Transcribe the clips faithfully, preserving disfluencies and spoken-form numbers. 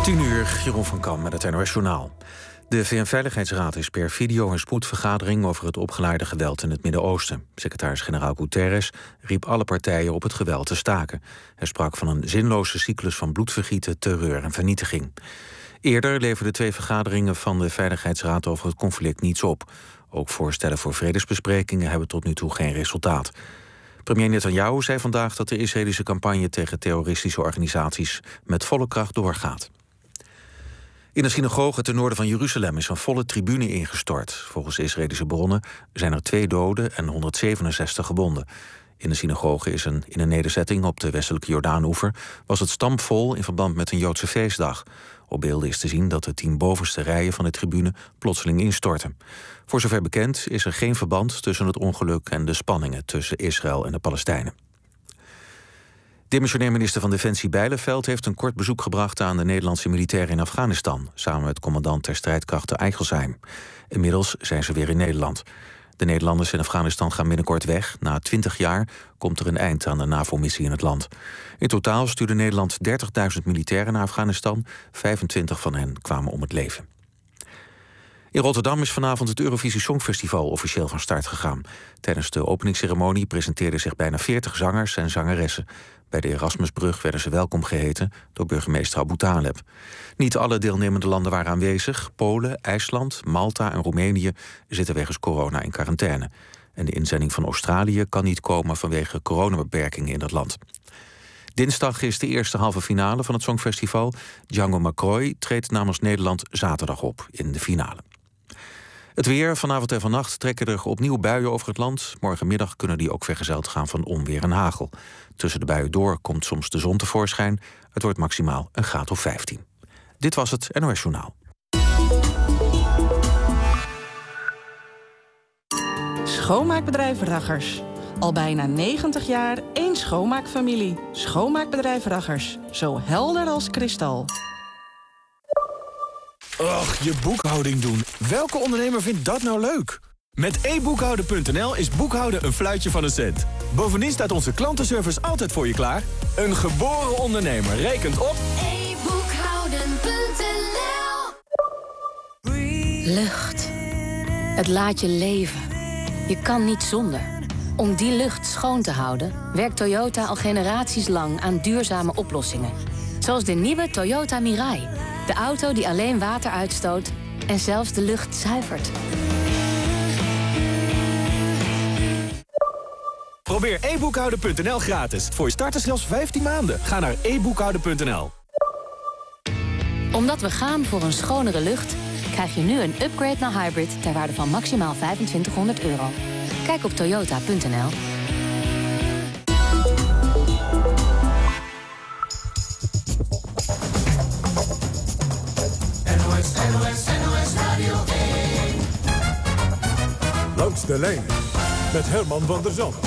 tien uur, Jeroen van Kam met het N O S Journaal. De V N-veiligheidsraad is per video een spoedvergadering over het opgeleide geweld in het Midden-Oosten. Secretaris-generaal Guterres riep alle partijen op het geweld te staken. Hij sprak van een zinloze cyclus van bloedvergieten, terreur en vernietiging. Eerder leverden twee vergaderingen van de Veiligheidsraad over het conflict niets op. Ook voorstellen voor vredesbesprekingen hebben tot nu toe geen resultaat. Premier Netanyahu zei vandaag dat de Israëlische campagne tegen terroristische organisaties met volle kracht doorgaat. In de synagoge ten noorden van Jeruzalem is een volle tribune ingestort. Volgens Israëlische bronnen zijn er twee doden en honderdzevenenzestig gewonden. In de synagoge is een, in een nederzetting op de westelijke Jordaanoever was het stampvol in verband met een Joodse feestdag. Op beelden is te zien dat de tien bovenste rijen van de tribune plotseling instorten. Voor zover bekend is er geen verband tussen het ongeluk en de spanningen tussen Israël en de Palestijnen. Demissionair minister van Defensie Bijleveld heeft een kort bezoek gebracht aan de Nederlandse militairen in Afghanistan, samen met commandant ter strijdkrachten Eichelsheim. Inmiddels zijn ze weer in Nederland. De Nederlanders in Afghanistan gaan binnenkort weg. Na twintig jaar komt er een eind aan de NAVO-missie in het land. In totaal stuurde Nederland dertigduizend militairen naar Afghanistan. vijfentwintig van hen kwamen om het leven. In Rotterdam is vanavond het Eurovisie Songfestival officieel van start gegaan. Tijdens de openingsceremonie presenteerden zich bijna veertig zangers en zangeressen. Bij de Erasmusbrug werden ze welkom geheten door burgemeester Abu Taleb. Niet alle deelnemende landen waren aanwezig. Polen, IJsland, Malta en Roemenië zitten wegens corona in quarantaine. En de inzending van Australië kan niet komen vanwege coronabeperkingen in dat land. Dinsdag is de eerste halve finale van het Songfestival. Django McCroy treedt namens Nederland zaterdag op in de finale. Het weer, vanavond en vannacht trekken er opnieuw buien over het land. Morgenmiddag kunnen die ook vergezeld gaan van onweer en hagel. Tussen de buien door komt soms de zon tevoorschijn. Het wordt maximaal een graad of vijftien. Dit was het N O S Journaal. Schoonmaakbedrijf Raggers. Al bijna negentig jaar één schoonmaakfamilie. Schoonmaakbedrijf Raggers. Zo helder als kristal. Och, je boekhouding doen. Welke ondernemer vindt dat nou leuk? Met e boekhouden punt n l is boekhouden een fluitje van een cent. Bovendien staat onze klantenservice altijd voor je klaar. Een geboren ondernemer rekent op e boekhouden punt n l. Lucht. Het laat je leven. Je kan niet zonder. Om die lucht schoon te houden, werkt Toyota al generaties lang aan duurzame oplossingen. Zoals de nieuwe Toyota Mirai. De auto die alleen water uitstoot en zelfs de lucht zuivert. Probeer e boekhouden punt n l gratis. Voor je starters zelfs vijftien maanden. Ga naar e boekhouden punt n l. Omdat we gaan voor een schonere lucht, krijg je nu een upgrade naar hybrid ter waarde van maximaal vijfentwintighonderd euro. Kijk op toyota punt n l. Langs de lijn met Herman van der Zand.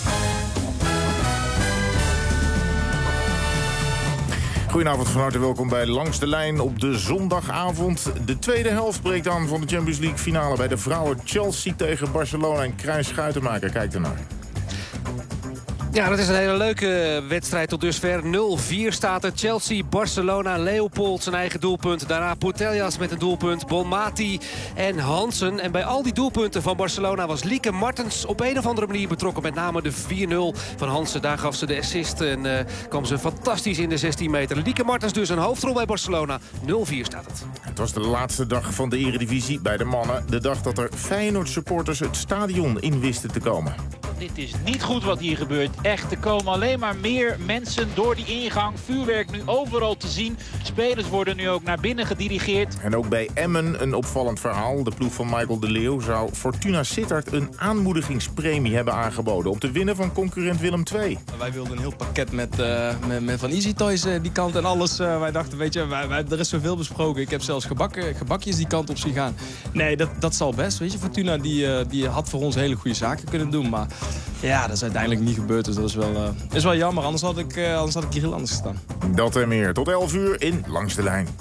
Goedenavond, van harte welkom bij Langs de Lijn op de zondagavond. De tweede helft breekt aan van de Champions League finale bij de vrouwen. Chelsea tegen Barcelona en Krijn Schuitenmaker. Kijk ernaar. Ja, dat is een hele leuke wedstrijd tot dusver. nul vier staat er. Chelsea, Barcelona, Leopold zijn eigen doelpunt. Daarna Putellas met een doelpunt. Bonmati en Hansen. En bij al die doelpunten van Barcelona was Lieke Martens op een of andere manier betrokken. Met name de vier nul van Hansen. Daar gaf ze de assist en uh, kwam ze fantastisch in de zestien meter. Lieke Martens dus een hoofdrol bij Barcelona. nul vier staat het. Het was de laatste dag van de Eredivisie bij de mannen. De dag dat er Feyenoord-supporters het stadion in wisten te komen. Dit is niet goed wat hier gebeurt. Echt, er komen alleen maar meer mensen door die ingang. Vuurwerk nu overal te zien. Spelers worden nu ook naar binnen gedirigeerd. En ook bij Emmen een opvallend verhaal. De ploeg van Michael de Leeuw zou Fortuna Sittard een aanmoedigingspremie hebben aangeboden om te winnen van concurrent Willem twee. Wij wilden een heel pakket met, uh, met, met van Easy Toys uh, die kant en alles. Uh, wij dachten, weet je, wij, wij, er is zoveel besproken. Ik heb zelfs gebakken, gebakjes die kant op zien gaan. Nee, dat, dat zal best. Weet je, Fortuna die, uh, die had voor ons hele goede zaken kunnen doen. Maar ja, dat is uiteindelijk niet gebeurd. Dus dat is wel, uh, is wel jammer. Anders had, ik, uh, anders had ik hier heel anders gestaan. Dat en meer. Tot elf uur in Langs de Lijn.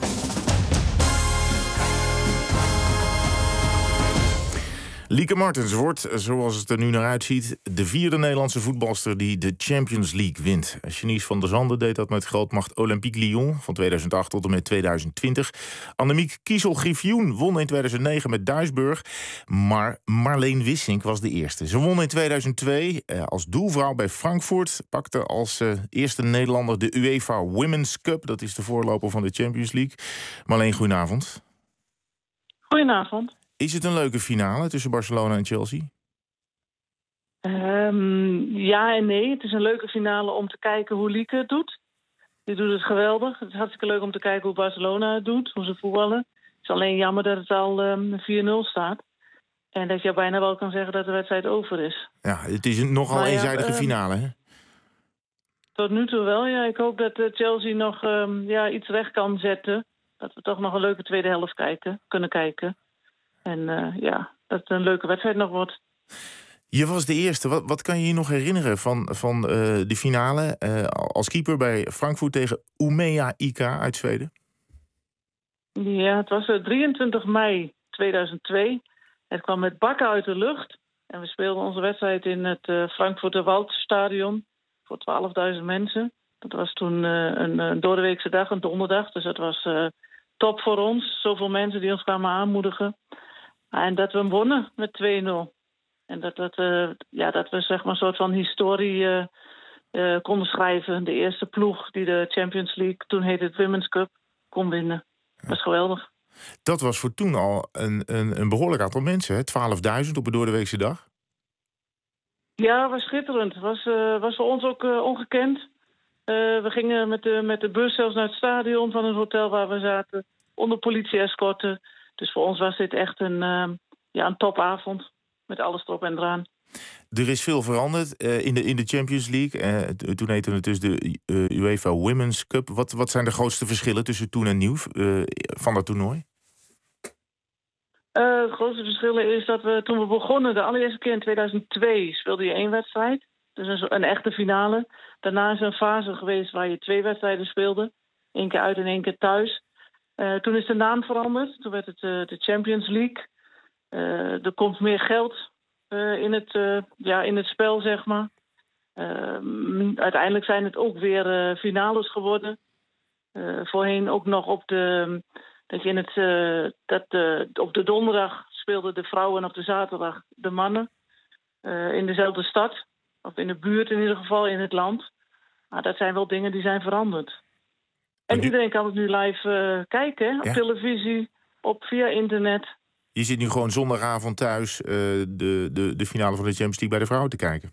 Lieke Martens wordt, zoals het er nu naar uitziet, de vierde Nederlandse voetbalster die de Champions League wint. Janice van der Zanden deed dat met grootmacht Olympique Lyon van tweeduizend acht tot en met tweeduizend twintig. Annemiek Kiesel-Griffioen won in tweeduizend negen met Duisburg. Maar Marleen Wissink was de eerste. Ze won in tweeduizend twee eh, als doelvrouw bij Frankfurt. Pakte als eh, eerste Nederlander de UEFA Women's Cup. Dat is de voorloper van de Champions League. Marleen, goedenavond. Goedenavond. Is het een leuke finale tussen Barcelona en Chelsea? Um, ja en nee. Het is een leuke finale om te kijken hoe Lieke het doet. Die doet het geweldig. Het is hartstikke leuk om te kijken hoe Barcelona het doet, hoe ze voetballen. Het is alleen jammer dat het al um, vier nul staat. En dat je bijna wel kan zeggen dat de wedstrijd over is. Ja, het is een nogal maar ja, eenzijdige um, finale, hè? Tot nu toe wel, ja. Ik hoop dat uh, Chelsea nog um, ja, iets recht kan zetten. Dat we toch nog een leuke tweede helft kijken, kunnen kijken. En uh, ja, dat het een leuke wedstrijd nog wordt. Je was de eerste. Wat, wat kan je je nog herinneren van, van uh, de finale uh, als keeper bij Frankfurt tegen Umea I K uit Zweden? Ja, het was uh, drieëntwintig mei tweeduizend twee. Het kwam met bakken uit de lucht. En we speelden onze wedstrijd in het uh, Frankfurter Waldstadion voor twaalfduizend mensen. Dat was toen uh, een, een doordeweekse dag, een donderdag. Dus dat was uh, top voor ons. Zoveel mensen die ons kwamen aanmoedigen. En dat we hem wonnen met twee nul. En dat, dat, uh, ja, dat we zeg maar een soort van historie uh, uh, konden schrijven. De eerste ploeg die de Champions League, toen heette het Women's Cup, kon winnen. Dat was geweldig. Dat was voor toen al een, een, een behoorlijk aantal mensen, twaalfduizend op een doordeweekse dag. Ja, dat was schitterend. Het was, uh, was voor ons ook uh, ongekend. Uh, we gingen met de, met de bus zelfs naar het stadion van het hotel waar we zaten. Onder politie-escorten. Dus voor ons was dit echt een, uh, ja, een topavond. Met alles erop en eraan. Er is veel veranderd uh, in, de, in de Champions League. Uh, toen heette het dus de uh, UEFA Women's Cup. Wat, wat zijn de grootste verschillen tussen toen en nu uh, van dat toernooi? Uh, het grootste verschil is dat we toen we begonnen, de allereerste keer in tweeduizend twee, speelde je één wedstrijd. Dus een, een echte finale. Daarna is er een fase geweest waar je twee wedstrijden speelde. Eén keer uit en één keer thuis. Uh, toen is de naam veranderd. Toen werd het uh, de Champions League. Uh, er komt meer geld uh, in, het, uh, ja, in het spel, zeg maar. Uh, uiteindelijk zijn het ook weer uh, finales geworden. Uh, voorheen ook nog op de... Dat je in het, uh, dat, uh, op de donderdag speelden de vrouwen en op de zaterdag de mannen. Uh, in dezelfde stad. Of in de buurt in ieder geval, in het land. Maar dat zijn wel dingen die zijn veranderd. En nu... iedereen kan het nu live uh, kijken, hè? Op ja. televisie, op, via internet. Je zit nu gewoon zondagavond thuis uh, de, de, de finale van de Champions League bij de vrouwen te kijken.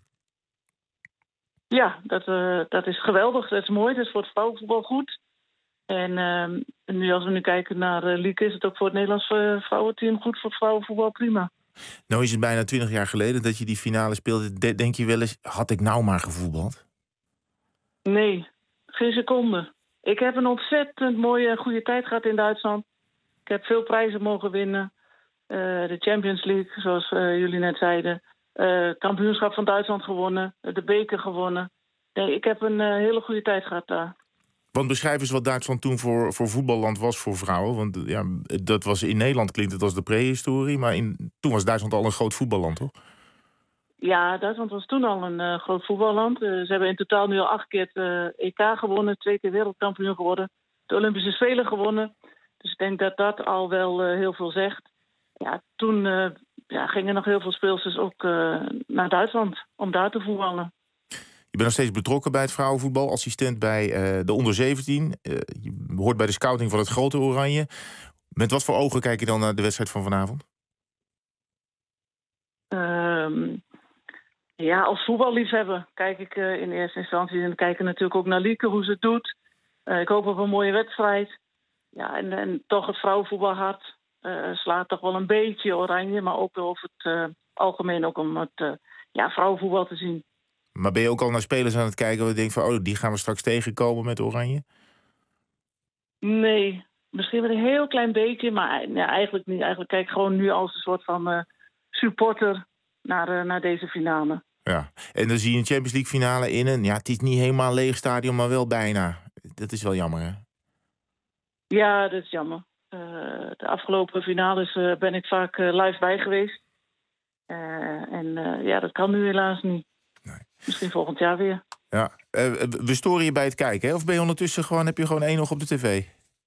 Ja, dat, uh, dat is geweldig. Dat is mooi. Dat is voor het vrouwenvoetbal goed. En uh, nu als we nu kijken naar uh, Lieke, is het ook voor het Nederlands uh, vrouwenteam goed, voor het vrouwenvoetbal prima. Nou is het bijna twintig jaar geleden dat je die finale speelde. De, denk je wel eens, had ik nou maar gevoetbald? Nee, geen seconde. Ik heb een ontzettend mooie, goede tijd gehad in Duitsland. Ik heb veel prijzen mogen winnen. Uh, de Champions League, zoals uh, jullie net zeiden. Uh, kampioenschap van Duitsland gewonnen. De beker gewonnen. Nee, ik heb een uh, hele goede tijd gehad daar. Want beschrijf eens wat Duitsland toen voor, voor voetballand was voor vrouwen. Want ja, dat was in Nederland klinkt het als de prehistorie. Maar in, toen was Duitsland al een groot voetballand, toch? Ja, Duitsland was toen al een uh, groot voetballand. Uh, ze hebben in totaal nu al acht keer het uh, E K gewonnen. Twee keer wereldkampioen geworden. De Olympische Spelen gewonnen. Dus ik denk dat dat al wel uh, heel veel zegt. Ja, toen uh, ja, gingen nog heel veel speelsters ook uh, naar Duitsland om daar te voetballen. Je bent nog steeds betrokken bij het vrouwenvoetbal. Assistent bij uh, de onder zeventien. Uh, je hoort bij de scouting van het grote Oranje. Met wat voor ogen kijk je dan naar de wedstrijd van vanavond? Um, ja, als voetballiefhebber kijk ik uh, in eerste instantie. En kijken natuurlijk ook naar Lieke, hoe ze het doet. Uh, ik hoop op een mooie wedstrijd. Ja, en, en toch het vrouwenvoetbalhart uh, slaat toch wel een beetje Oranje. Maar ook over het uh, algemeen ook om het uh, ja, vrouwenvoetbal te zien. Maar ben je ook al naar spelers aan het kijken waar je denkt van, oh, die gaan we straks tegenkomen met Oranje? Nee, misschien wel een heel klein beetje, maar ja, eigenlijk niet. Eigenlijk kijk ik gewoon nu als een soort van uh, supporter naar, uh, naar deze finale. Ja, en dan zie je een Champions League finale in een, ja, het is niet helemaal een leeg stadion, maar wel bijna. Dat is wel jammer, hè? Ja, dat is jammer. Uh, de afgelopen finales uh, ben ik vaak uh, live bij geweest. Uh, en uh, ja, dat kan nu helaas niet. Nee. Misschien volgend jaar weer. Ja, uh, we storen je bij het kijken, hè? Of ben je ondertussen gewoon, heb je gewoon één nog op de tv?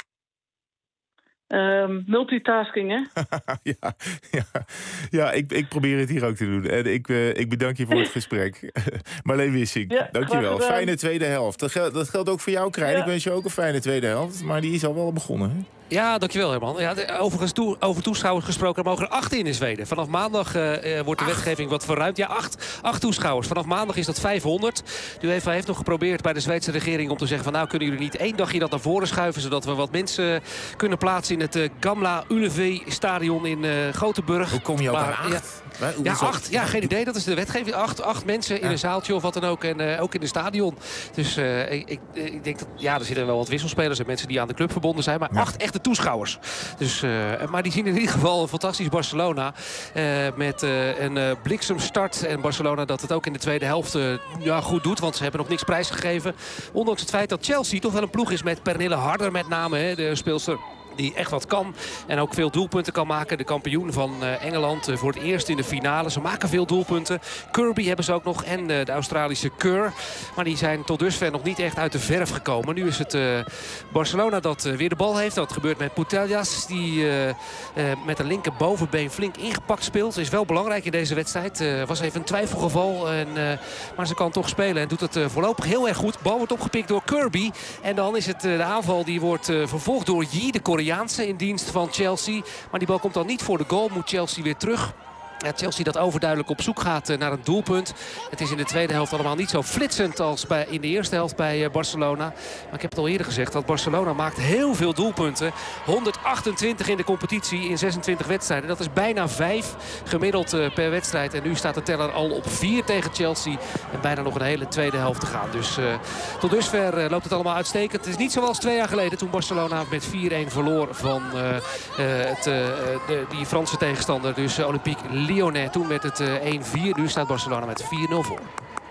Um, multitasking, hè? ja, ja, ja ik, ik probeer het hier ook te doen. En ik, uh, ik bedank je voor het gesprek. Marleen Wissink, ja, dankjewel. Fijne tweede helft. Dat geldt, dat geldt ook voor jou, Krijn. Ja. Ik wens je ook een fijne tweede helft. Maar die is al wel begonnen, hè? Ja, dankjewel Herman. Ja, de, overigens toe, over toeschouwers gesproken, er mogen er acht in in Zweden. Vanaf maandag uh, wordt de wetgeving wat verruimd. Ja, acht, acht toeschouwers. Vanaf maandag is dat vijfhonderd. De UEFA heeft nog geprobeerd bij de Zweedse regering om te zeggen van nou kunnen jullie niet één dagje dat naar voren schuiven, zodat we wat mensen kunnen plaatsen in het uh, Gamla Ullevi-stadion in uh, Gothenburg. Hoe kom je ook aan acht? Ja, ja, acht. Ja, geen idee. Dat is de wetgeving. Acht, acht mensen in ja. een zaaltje of wat dan ook. En uh, ook in een stadion. Dus uh, ik, ik, ik denk dat ja, er zitten wel wat wisselspelers en mensen die aan de club verbonden zijn. Maar ja. acht echte toeschouwers. Dus, uh, maar die zien in ieder geval een fantastisch Barcelona. Uh, met uh, een uh, bliksemstart. En Barcelona dat het ook in de tweede helft uh, ja, goed doet. Want ze hebben nog niks prijsgegeven. Ondanks het feit dat Chelsea toch wel een ploeg is met Pernille Harder met name. Hè, de speelster die echt wat kan en ook veel doelpunten kan maken. De kampioen van uh, Engeland uh, voor het eerst in de finale. Ze maken veel doelpunten. Kirby hebben ze ook nog en uh, de Australische Kerr. Maar die zijn tot dusver nog niet echt uit de verf gekomen. Nu is het uh, Barcelona dat uh, weer de bal heeft. Dat gebeurt met Putellas. Die uh, uh, met een linker bovenbeen flink ingepakt speelt. Is wel belangrijk in deze wedstrijd. Uh, was even een twijfelgeval. En, uh, maar ze kan toch spelen en doet het uh, voorlopig heel erg goed. Bal wordt opgepikt door Kirby. En dan is het uh, de aanval die wordt uh, vervolgd door Yi, de Koreaan. In dienst van Chelsea. Maar die bal komt dan niet voor de goal. Moet Chelsea weer terug. Ja, Chelsea dat overduidelijk op zoek gaat uh, naar een doelpunt. Het is in de tweede helft allemaal niet zo flitsend als bij, in de eerste helft bij uh, Barcelona. Maar ik heb het al eerder gezegd dat Barcelona maakt heel veel doelpunten. honderdachtentwintig in de competitie in zesentwintig wedstrijden. Dat is bijna vijf gemiddeld uh, per wedstrijd. En nu staat de teller al op vier tegen Chelsea. En bijna nog een hele tweede helft te gaan. Dus uh, tot dusver uh, loopt het allemaal uitstekend. Het is niet zoals twee jaar geleden toen Barcelona met vier-een verloor van uh, uh, het, uh, de, die Franse tegenstander. Dus uh, Olympique Lyon. Toen werd het uh, één vier. Nu staat Barcelona met vier nul voor.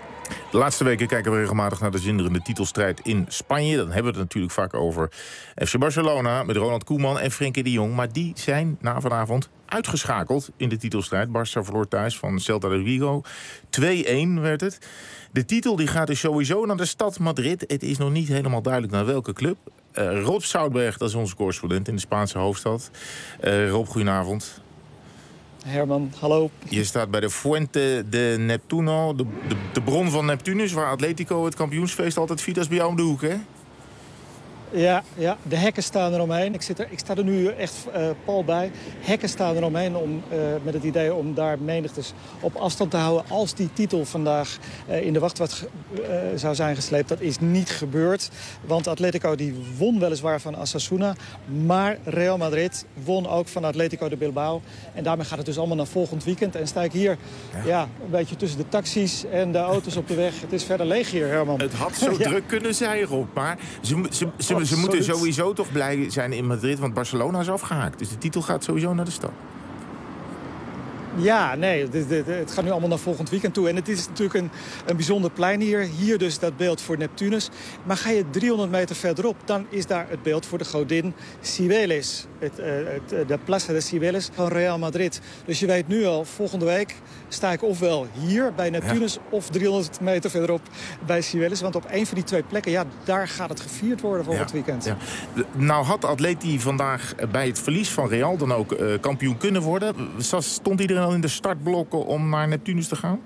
De laatste weken kijken we regelmatig naar de zinderende titelstrijd in Spanje. Dan hebben we het natuurlijk vaak over F C Barcelona met Ronald Koeman en Frenkie de Jong. Maar die zijn na vanavond uitgeschakeld in de titelstrijd. Barça verloor thuis van Celta de Vigo. twee-een werd het. De titel die gaat dus sowieso naar de stad Madrid. Het is nog niet helemaal duidelijk naar welke club. Uh, Rob Zoutberg, dat is onze correspondent in de Spaanse hoofdstad. Uh, Rob, goedenavond. Herman, hallo. Je staat bij de Fuente de Neptuno, de, de, de bron van Neptunus, waar Atletico het kampioensfeest altijd viert. Dat is bij jou om de hoek, hè? Ja, ja, de hekken staan eromheen. Ik, zit er, ik sta er nu echt uh, pal bij. Hekken staan eromheen om, uh, met het idee om daar menigtes op afstand te houden. Als die titel vandaag uh, in de wachtwacht uh, zou zijn gesleept. Dat is niet gebeurd. Want Atletico die won weliswaar van Osasuna. Maar Real Madrid won ook van Atletico de Bilbao. En daarmee gaat het dus allemaal naar volgend weekend. En sta ik hier ja. Ja, een beetje tussen de taxis en de auto's op de weg. Het is verder leeg hier, Herman. Het had zo ja. druk kunnen zijn, Rob. Maar ze, ze, ze, ze moeten sowieso toch blij zijn in Madrid, want Barcelona is afgehaakt. Dus de titel gaat sowieso naar de stad. Ja, nee, het, het, het gaat nu allemaal naar volgend weekend toe. En het is natuurlijk een, een bijzonder plein hier. Hier dus dat beeld voor Neptunus. Maar ga je driehonderd meter verderop, dan is daar het beeld voor de godin Cibeles. Het, uh, het, de Plaza de Cibeles van Real Madrid. Dus je weet nu al, volgende week sta ik ofwel hier bij Neptunus... Ja. of driehonderd meter verderop bij Cibeles. Want op een van die twee plekken, ja, daar gaat het gevierd worden volgend ja. weekend. Ja. Nou had Atleti vandaag bij het verlies van Real dan ook uh, kampioen kunnen worden. Stond iedereen al in de startblokken om naar Neptunus te gaan?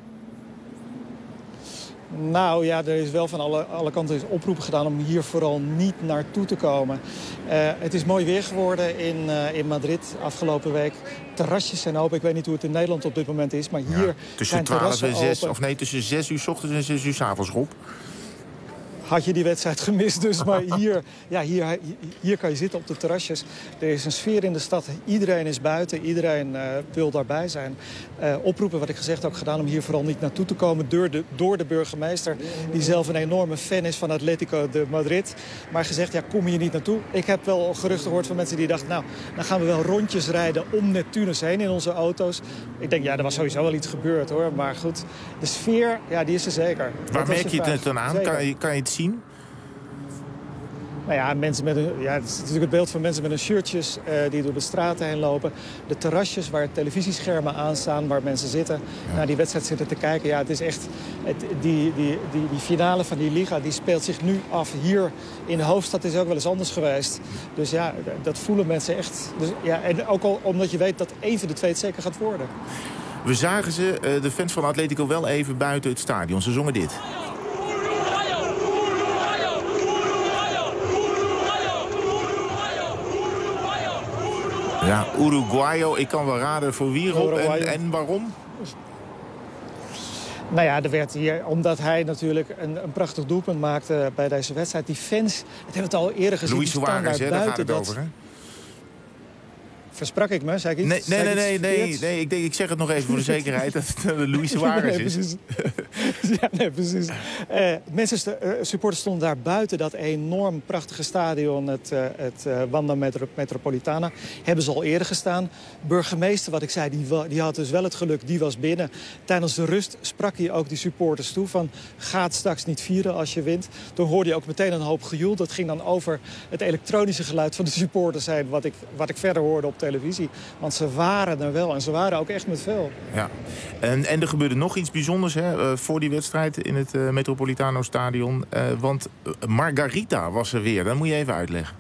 Nou ja, er is wel van alle, alle kanten oproepen gedaan om hier vooral niet naartoe te komen. Uh, het is mooi weer geworden in, uh, in Madrid afgelopen week. Terrasjes zijn open. Ik weet niet hoe het in Nederland op dit moment is, maar hier ja, tussen zijn twaalf terrassen en zes, open. Of nee, tussen zes uur 's ochtends en zes uur 's avonds, Rob. Had je die wedstrijd gemist dus. Maar hier, ja, hier, hier kan je zitten op de terrasjes. Er is een sfeer in de stad. Iedereen is buiten. Iedereen uh, wil daarbij zijn. Uh, oproepen, wat ik gezegd ook gedaan, om hier vooral niet naartoe te komen. Door de, door de burgemeester, die zelf een enorme fan is van Atletico de Madrid. Maar gezegd, ja, kom hier niet naartoe. Ik heb wel geruchten gehoord van mensen die dachten, nou, dan gaan we wel rondjes rijden om Neptunus heen in onze auto's. Ik denk, ja, er was sowieso wel iets gebeurd, hoor. Maar goed, de sfeer, ja, die is er zeker. Waar merk je het dan aan? Kan je, kan je het zien? Nou ja, mensen met een, ja, het is natuurlijk het beeld van mensen met hun shirtjes uh, die door de straten heen lopen. De terrasjes waar televisieschermen aan staan, waar mensen zitten, ja. naar die wedstrijd zitten te kijken. Ja, het is echt, het, die, die, die, die finale van die Liga die speelt zich nu af hier in de hoofdstad. Is ook wel eens anders geweest. Dus ja, dat voelen mensen echt. Dus, ja, en ook al omdat je weet dat één van de twee het zeker gaat worden. We zagen ze, de fans van Atletico, wel even buiten het stadion. Ze zongen dit. Ja, Uruguayo. Ik kan wel raden voor wie, Rob, en, en waarom? Nou ja, er werd hier, omdat hij natuurlijk een, een prachtig doelpunt maakte bij deze wedstrijd. Die fans, dat hebben we het al eerder gezien. Luis Suarez, hè, daar gaat het over, hè? Versprak ik me? Zei ik iets? Nee, nee, nee, nee, nee, nee. Ik, denk, ik zeg het nog even voor de zekerheid dat het uh, Luis Suarez is. Nee, precies. Ja, nee, precies. Uh, mensen, uh, supporters stonden daar buiten dat enorm prachtige stadion, het, uh, het uh, Wanda Metro Metropolitana. Hebben ze al eerder gestaan. Burgemeester, wat ik zei, die, die had dus wel het geluk, die was binnen. Tijdens de rust sprak hij ook die supporters toe van, ga het straks niet vieren als je wint. Toen hoorde je ook meteen een hoop gejoel. Dat ging dan over het elektronische geluid van de supporters heen, wat ik, wat ik verder hoorde op televisie. Want ze waren er wel en ze waren ook echt met veel. Ja. En, en er gebeurde nog iets bijzonders hè, uh, voor die wedstrijd in het uh, Metropolitano Stadion. Uh, want Margarita was er weer. Dat moet je even uitleggen.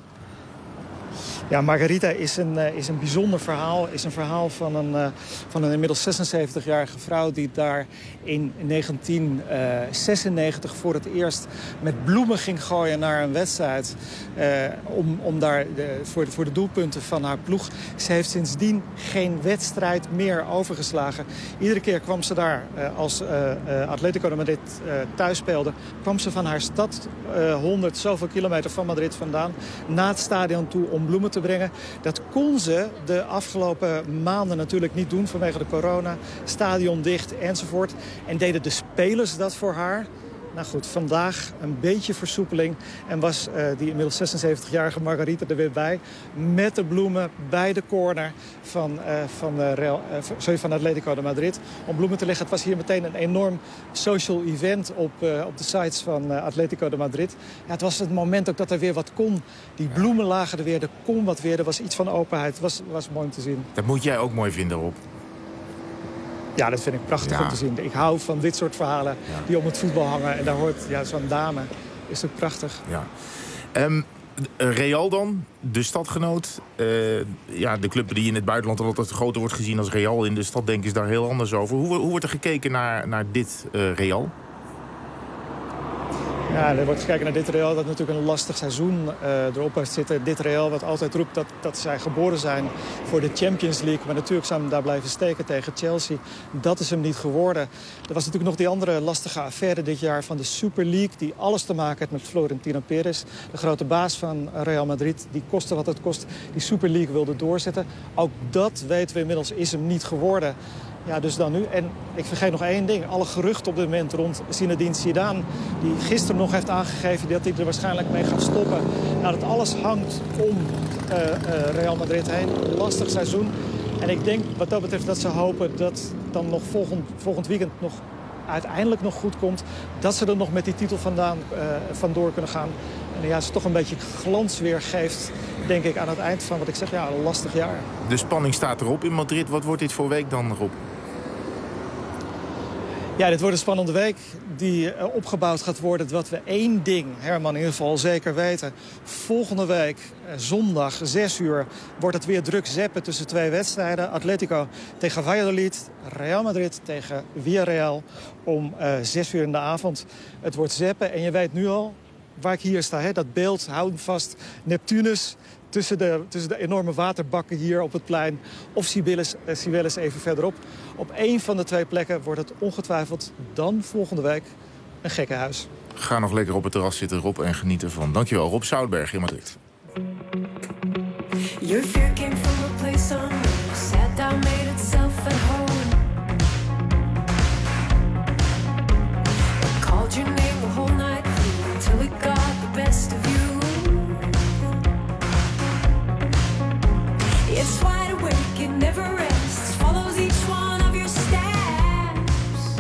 Ja, Margarita is een, uh, is een bijzonder verhaal. Is een verhaal van een, uh, van een inmiddels zesenzeventigjarige vrouw die daar in negentien zesennegentig voor het eerst met bloemen ging gooien naar een wedstrijd. Uh, om, om daar de, voor, de, voor de doelpunten van haar ploeg. Ze heeft sindsdien geen wedstrijd meer overgeslagen. Iedere keer kwam ze daar, uh, als uh, uh, Atletico de Madrid uh, thuis speelde, kwam ze van haar stad, uh, honderd zoveel kilometer van Madrid vandaan, naar het stadion toe om bloemen te brengen. Dat kon ze de afgelopen maanden natuurlijk niet doen vanwege de corona. Stadion dicht enzovoort. En deden de spelers dat voor haar. Nou goed, vandaag een beetje versoepeling. En was uh, die inmiddels zesenzeventigjarige Margarita er weer bij. Met de bloemen bij de corner van, uh, van, uh, Real, uh, sorry, van Atletico de Madrid. Om bloemen te leggen. Het was hier meteen een enorm social event op, uh, op de sites van uh, Atletico de Madrid. Ja, het was het moment ook dat er weer wat kon. Die bloemen lagen er weer, er kon wat weer. Er was iets van openheid. Het was, was mooi om te zien. Dat moet jij ook mooi vinden, Rob. Ja, dat vind ik prachtig ja. om te zien. Ik hou van dit soort verhalen ja. die om het voetbal hangen. En daar hoort ja, zo'n dame. Is ook prachtig. Ja. Um, Real dan, de stadgenoot. Uh, ja, de club die in het buitenland altijd groter wordt gezien als Real. In de stad denken is daar heel anders over. Hoe, hoe wordt er gekeken naar, naar dit uh, Real? Ja, er wordt gekeken naar dit Real dat natuurlijk een lastig seizoen uh, erop heeft zitten. Dit Real wat altijd roept dat, dat zij geboren zijn voor de Champions League. Maar natuurlijk zijn we daar blijven steken tegen Chelsea. Dat is hem niet geworden. Er was natuurlijk nog die andere lastige affaire dit jaar van de Super League. Die alles te maken heeft met Florentino Perez. De grote baas van Real Madrid. Die kostte wat het kost. Die Super League wilde doorzetten. Ook dat weten we inmiddels is hem niet geworden. Ja, dus dan nu. En ik vergeet nog één ding. Alle geruchten op dit moment rond Zinedine Zidane, die gisteren nog heeft aangegeven dat hij er waarschijnlijk mee gaat stoppen. Nou, dat alles hangt om uh, uh, Real Madrid heen. Een lastig seizoen. En ik denk wat dat betreft dat ze hopen dat dan nog volgend, volgend weekend nog uiteindelijk nog goed komt. Dat ze er nog met die titel vandaan, uh, vandoor kunnen gaan. En ja, ze toch een beetje glans weer geeft, denk ik, aan het eind van wat ik zeg, ja, een lastig jaar. De spanning staat erop in Madrid. Wat wordt dit voor week dan, Rob? Ja, dit wordt een spannende week die uh, opgebouwd gaat worden. Wat we één ding, Herman, in ieder geval zeker weten. Volgende week, uh, zondag, zes uur, wordt het weer druk zeppen tussen twee wedstrijden. Atletico tegen Valladolid, Real Madrid tegen Villarreal om uh, zes uur in de avond. Het wordt zeppen en je weet nu al waar ik hier sta. Hè? Dat beeld, houd hem vast, Neptunus tussen de, tussen de enorme waterbakken hier op het plein. Of Cibeles, uh, Cibeles even verderop. Op één van de twee plekken wordt het ongetwijfeld dan volgende week een gekkenhuis. Ga nog lekker op het terras zitten, Rob, en geniet ervan. Dankjewel, Rob Zoutberg in Madrid. Your fear came from a place on sat down, made itself at home. It called your name the whole night until it got the best of you. It's wide awake, it never rests, follows each one of your steps.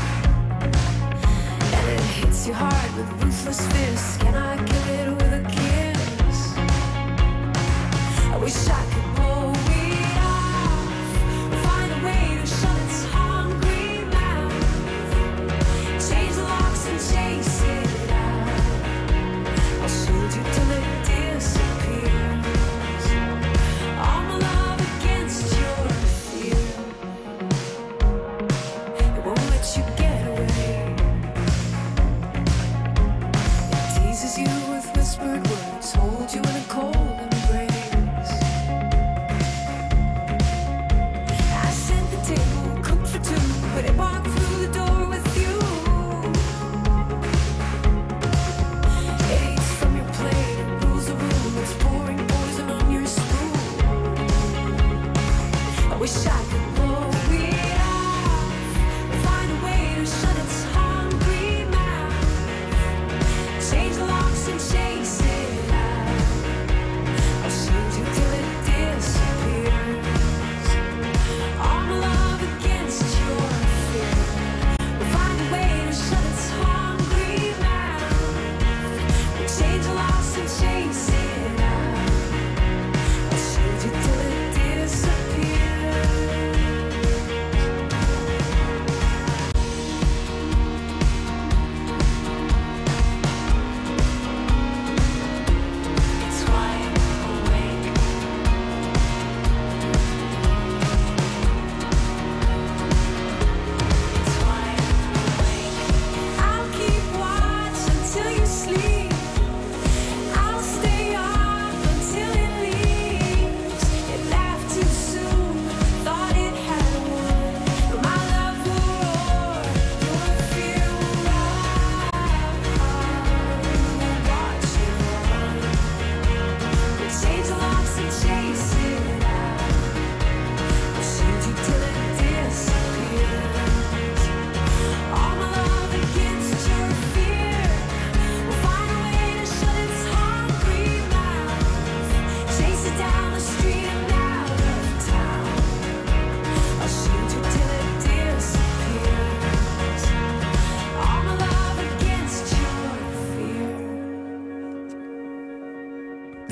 And it hits you hard with ruthless fists. Can I kill it with a kiss?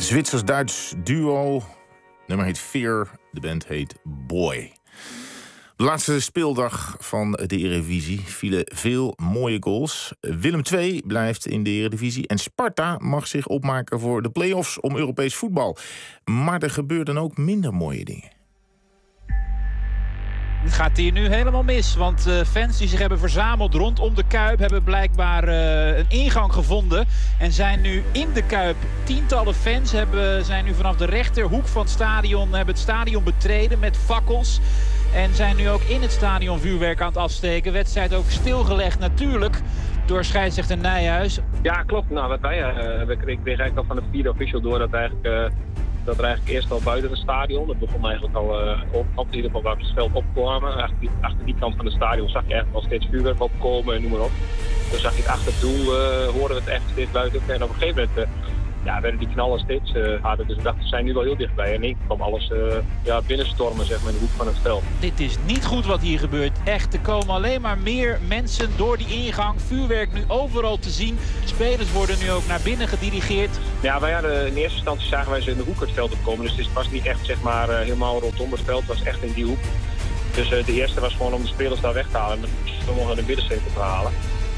Zwitsers-Duits duo. Nummer heet Fear, de band heet Boy. De laatste speeldag van de Eredivisie vielen veel mooie goals. Willem twee blijft in de Eredivisie en Sparta mag zich opmaken voor de play-offs om Europees voetbal. Maar er gebeurden ook minder mooie dingen. Het gaat hier nu helemaal mis, want uh, fans die zich hebben verzameld rondom de Kuip hebben blijkbaar uh, een ingang gevonden en zijn nu in de Kuip. Tientallen fans hebben, zijn nu vanaf de rechterhoek van het stadion, hebben het stadion betreden met fakkels en zijn nu ook in het stadion vuurwerk aan het afsteken. Wedstrijd ook stilgelegd natuurlijk door scheidsrechter Nijhuis. Ja, klopt. Nou, wat wij uh, we kregen eigenlijk al van de vierde official door dat eigenlijk... Uh... dat er eigenlijk eerst al buiten het stadion, dat begon eigenlijk al uh, op, op in ieder geval waar we het veld opkwamen. Achter die, achter die kant van het stadion zag je eigenlijk al steeds vuurwerk opkomen en noem maar op. Toen zag je het achter het doel, uh, hoorden we het echt steeds buiten. En op een gegeven moment uh, ja, werden die knallen steeds uh, harder. Dus we dachten, we zijn nu wel heel dichtbij. En ik kwam alles uh, ja, binnenstormen zeg maar, in de hoek van het veld. Dit is niet goed wat hier gebeurt. Echt, er komen alleen maar meer mensen door die ingang. Vuurwerk nu overal te zien. Spelers worden nu ook naar binnen gedirigeerd. Ja, wij hadden in eerste instantie zagen wij ze in de hoek het veld opkomen. Dus het was niet echt zeg maar, uh, helemaal rondom het veld. Het was echt in die hoek. Dus uh, de eerste was gewoon om de spelers daar weg te halen. En sommigen de middencirkel te halen.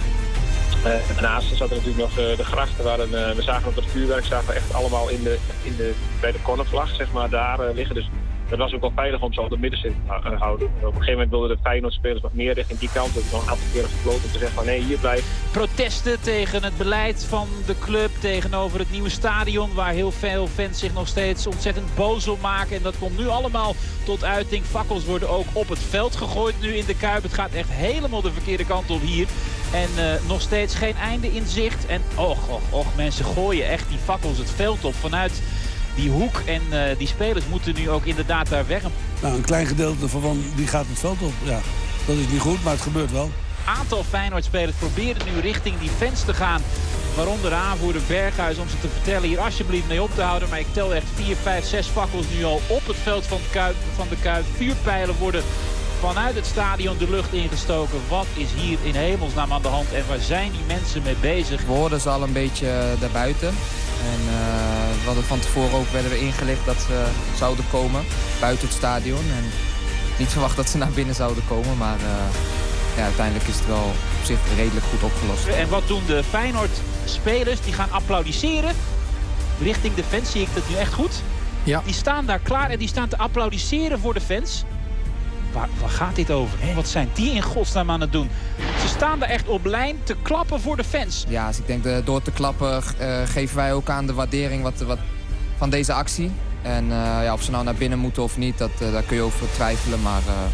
Uh, en daarnaast zat er natuurlijk nog uh, de grachten. Waar een, uh, we zagen op het vuurwerk zagen we echt allemaal in de, in de, bij de cornervlag zeg maar, daar uh, liggen. Dus dat was ook wel veilig om ze op de middencirkel te uh, houden. Op een gegeven moment wilden de Feyenoord-spelers nog meer richting die kant. Dus nog een aantal keren gefloten om te zeggen van nee, hier blijf. Protesten tegen het beleid van de club tegenover het nieuwe stadion. Waar heel veel fans zich nog steeds ontzettend boos op maken. En dat komt nu allemaal tot uiting. Fakkels worden ook op het veld gegooid nu in de Kuip. Het gaat echt helemaal de verkeerde kant op hier. En uh, nog steeds geen einde in zicht. En och, och, och, mensen gooien echt die fakkels het veld op vanuit die hoek. En uh, die spelers moeten nu ook inderdaad daar weg. Nou, een klein gedeelte van die gaat het veld op. Ja, dat is niet goed, maar het gebeurt wel. Een aantal Feyenoord-spelers proberen nu richting die fans te gaan. Waaronder de aanvoerder Berghuis om ze te vertellen hier alsjeblieft mee op te houden. Maar ik tel echt vier, vijf, zes fakkels nu al op het veld van, het Kuip, van de Kuip. Vuurpijlen worden vanuit het stadion de lucht ingestoken. Wat is hier in hemelsnaam aan de hand en waar zijn die mensen mee bezig? We hoorden ze al een beetje daarbuiten. En uh, we hadden van tevoren ook werden we ingelicht dat ze zouden komen buiten het stadion. En niet verwacht dat ze naar binnen zouden komen, maar uh, ja, uiteindelijk is het wel op zich redelijk goed opgelost. En wat doen de Feyenoord-spelers? Die gaan applaudisseren richting de fans. Zie ik dat nu echt goed? Ja. Die staan daar klaar en die staan te applaudisseren voor de fans. Waar, waar gaat dit over? Hè? Wat zijn die in godsnaam aan het doen? Ze staan daar echt op lijn te klappen voor de fans. Ja, dus ik denk de, door te klappen uh, geven wij ook aan de waardering wat, wat, van deze actie. En uh, ja, of ze nou naar binnen moeten of niet, dat, uh, daar kun je over twijfelen. Maar uh,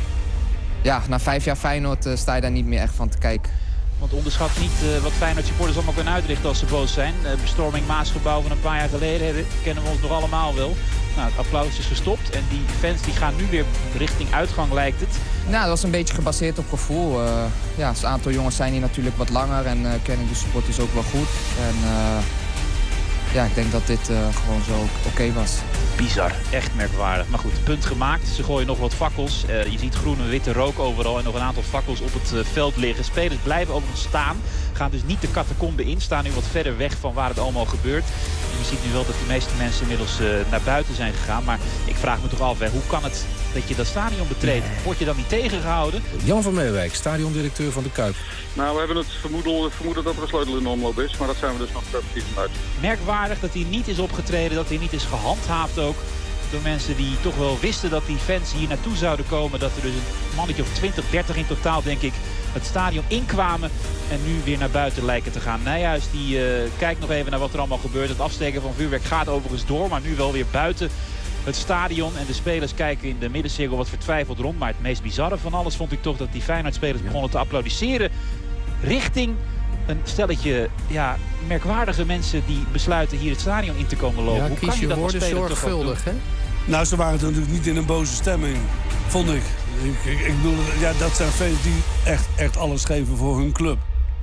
ja, na vijf jaar Feyenoord uh, sta je daar niet meer echt van te kijken. Want onderschat niet uh, wat Feyenoord supporters allemaal kunnen uitrichten als ze boos zijn. Uh, bestorming Maasgebouw van een paar jaar geleden kennen we ons nog allemaal wel. Nou, het applaus is gestopt en die fans die gaan nu weer richting uitgang, lijkt het. Nou, dat was een beetje gebaseerd op gevoel. Uh, ja, een aantal jongens zijn hier natuurlijk wat langer en uh, kennen de supporters ook wel goed. En uh, ja, ik denk dat dit uh, gewoon zo oké okay was. Bizar, echt merkwaardig. Maar goed, punt gemaakt. Ze gooien nog wat fakkels. Uh, je ziet groene en witte rook overal en nog een aantal fakkels op het uh, veld liggen. Spelers blijven ook nog staan. Gaan dus niet de catacombe in. Staan nu wat verder weg van waar het allemaal gebeurt. En je ziet nu wel dat de meeste mensen inmiddels uh, naar buiten zijn gegaan. Maar ik vraag me toch af, hè, hoe kan het dat je dat stadion betreedt? Word je dan niet tegengehouden? Jan van Meerwijk, stadiondirecteur van de Kuip. Nou, we hebben het vermoeden, vermoeden dat er een sleutel in de omloop is. Maar dat zijn we dus nog precies uit. Merkwaardig dat hij niet is opgetreden, dat hij niet is gehandhaafd ook. Door mensen die toch wel wisten dat die fans hier naartoe zouden komen. Dat er dus een mannetje of twintig, dertig in totaal, denk ik, het stadion inkwamen. En nu weer naar buiten lijken te gaan. Nijhuis die uh, kijkt nog even naar wat er allemaal gebeurt. Het afsteken van vuurwerk gaat overigens door, maar nu wel weer buiten het stadion. En de spelers kijken in de middencirkel wat vertwijfeld rond. Maar het meest bizarre van alles vond ik toch dat die Feyenoord-spelers begonnen te applaudisseren richting een stelletje ja, merkwaardige mensen die besluiten hier het stadion in te komen lopen. Ja, Hoe kies kan je, je dat woorden zorgvuldig, hè? Nou, ze waren natuurlijk niet in een boze stemming, vond ik. Ik, ik, ik bedoel, ja, dat zijn fans die echt, echt alles geven voor hun club.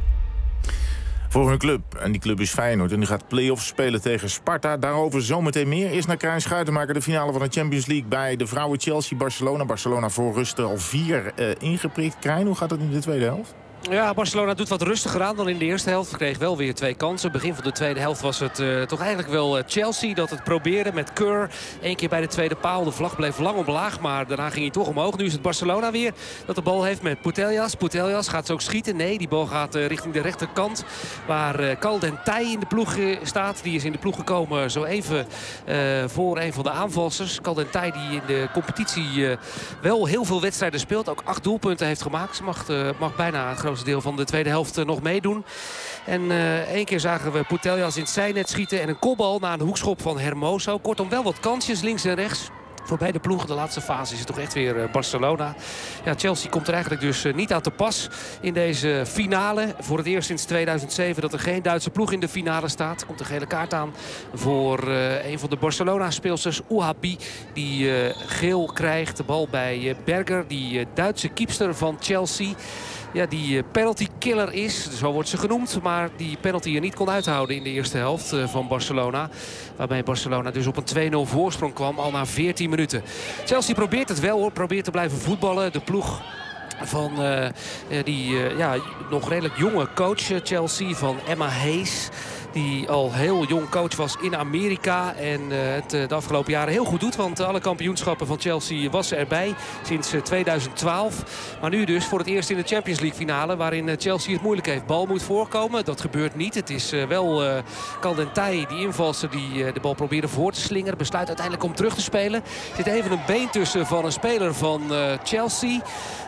Voor hun club. En die club is Feyenoord. En die gaat play-offs spelen tegen Sparta. Daarover zometeen meer. Eerst naar Krijn Schuitenmaker. De finale van de Champions League bij de vrouwen Chelsea-Barcelona. Barcelona voor rust al vier uh, ingeprikt. Krijn, hoe gaat het in de tweede helft? Ja, Barcelona doet wat rustiger aan dan in de eerste helft. Kreeg wel weer twee kansen. Begin van de tweede helft was het uh, toch eigenlijk wel uh, Chelsea dat het probeerde met Keur. Eén keer bij de tweede paal. De vlag bleef lang omlaag, maar daarna ging hij toch omhoog. Nu is het Barcelona weer dat de bal heeft met Putellas. Putellas gaat ze ook schieten. Nee, die bal gaat uh, richting de rechterkant. Waar uh, Caldentij in de ploeg uh, staat. Die is in de ploeg gekomen zo even uh, voor een van de aanvalsters. Caldentij die in de competitie uh, wel heel veel wedstrijden speelt. Ook acht doelpunten heeft gemaakt. Ze mag, uh, mag bijna het grootste deel van de tweede helft uh, nog meedoen. En uh, één keer zagen we Putellas in het zijnet schieten. En een kopbal na een hoekschop van Hermoso. Kortom wel wat kansjes links en rechts. Voor beide ploegen de laatste fase is het toch echt weer uh, Barcelona. Ja, Chelsea komt er eigenlijk dus uh, niet aan te pas in deze finale. Voor het eerst sinds tweeduizend zeven dat er geen Duitse ploeg in de finale staat. Komt een gele kaart aan voor uh, een van de Barcelona-speelsters, Ouahabi. Die uh, geel krijgt. De bal bij uh, Berger, die uh, Duitse keepster van Chelsea. Ja, die penalty killer is, zo wordt ze genoemd. Maar die penalty er niet kon uithouden in de eerste helft uh, van Barcelona. Waarmee Barcelona dus op een twee nul voorsprong kwam al na veertien minuten. Chelsea probeert het wel hoor, probeert te blijven voetballen. De ploeg van uh, die uh, ja, nog redelijk jonge coach uh, Chelsea van Emma Hayes. Die al heel jong coach was in Amerika. En uh, het uh, de afgelopen jaren heel goed doet. Want uh, alle kampioenschappen van Chelsea was ze erbij. Sinds uh, tweeduizend twaalf. Maar nu dus voor het eerst in de Champions League finale. Waarin uh, Chelsea het moeilijk heeft. Bal moet voorkomen. Dat gebeurt niet. Het is uh, wel uh, Caldentij, die invalster, die uh, de bal probeerde voor te slingeren. Besluit uiteindelijk om terug te spelen. Er zit even een been tussen van een speler van uh, Chelsea.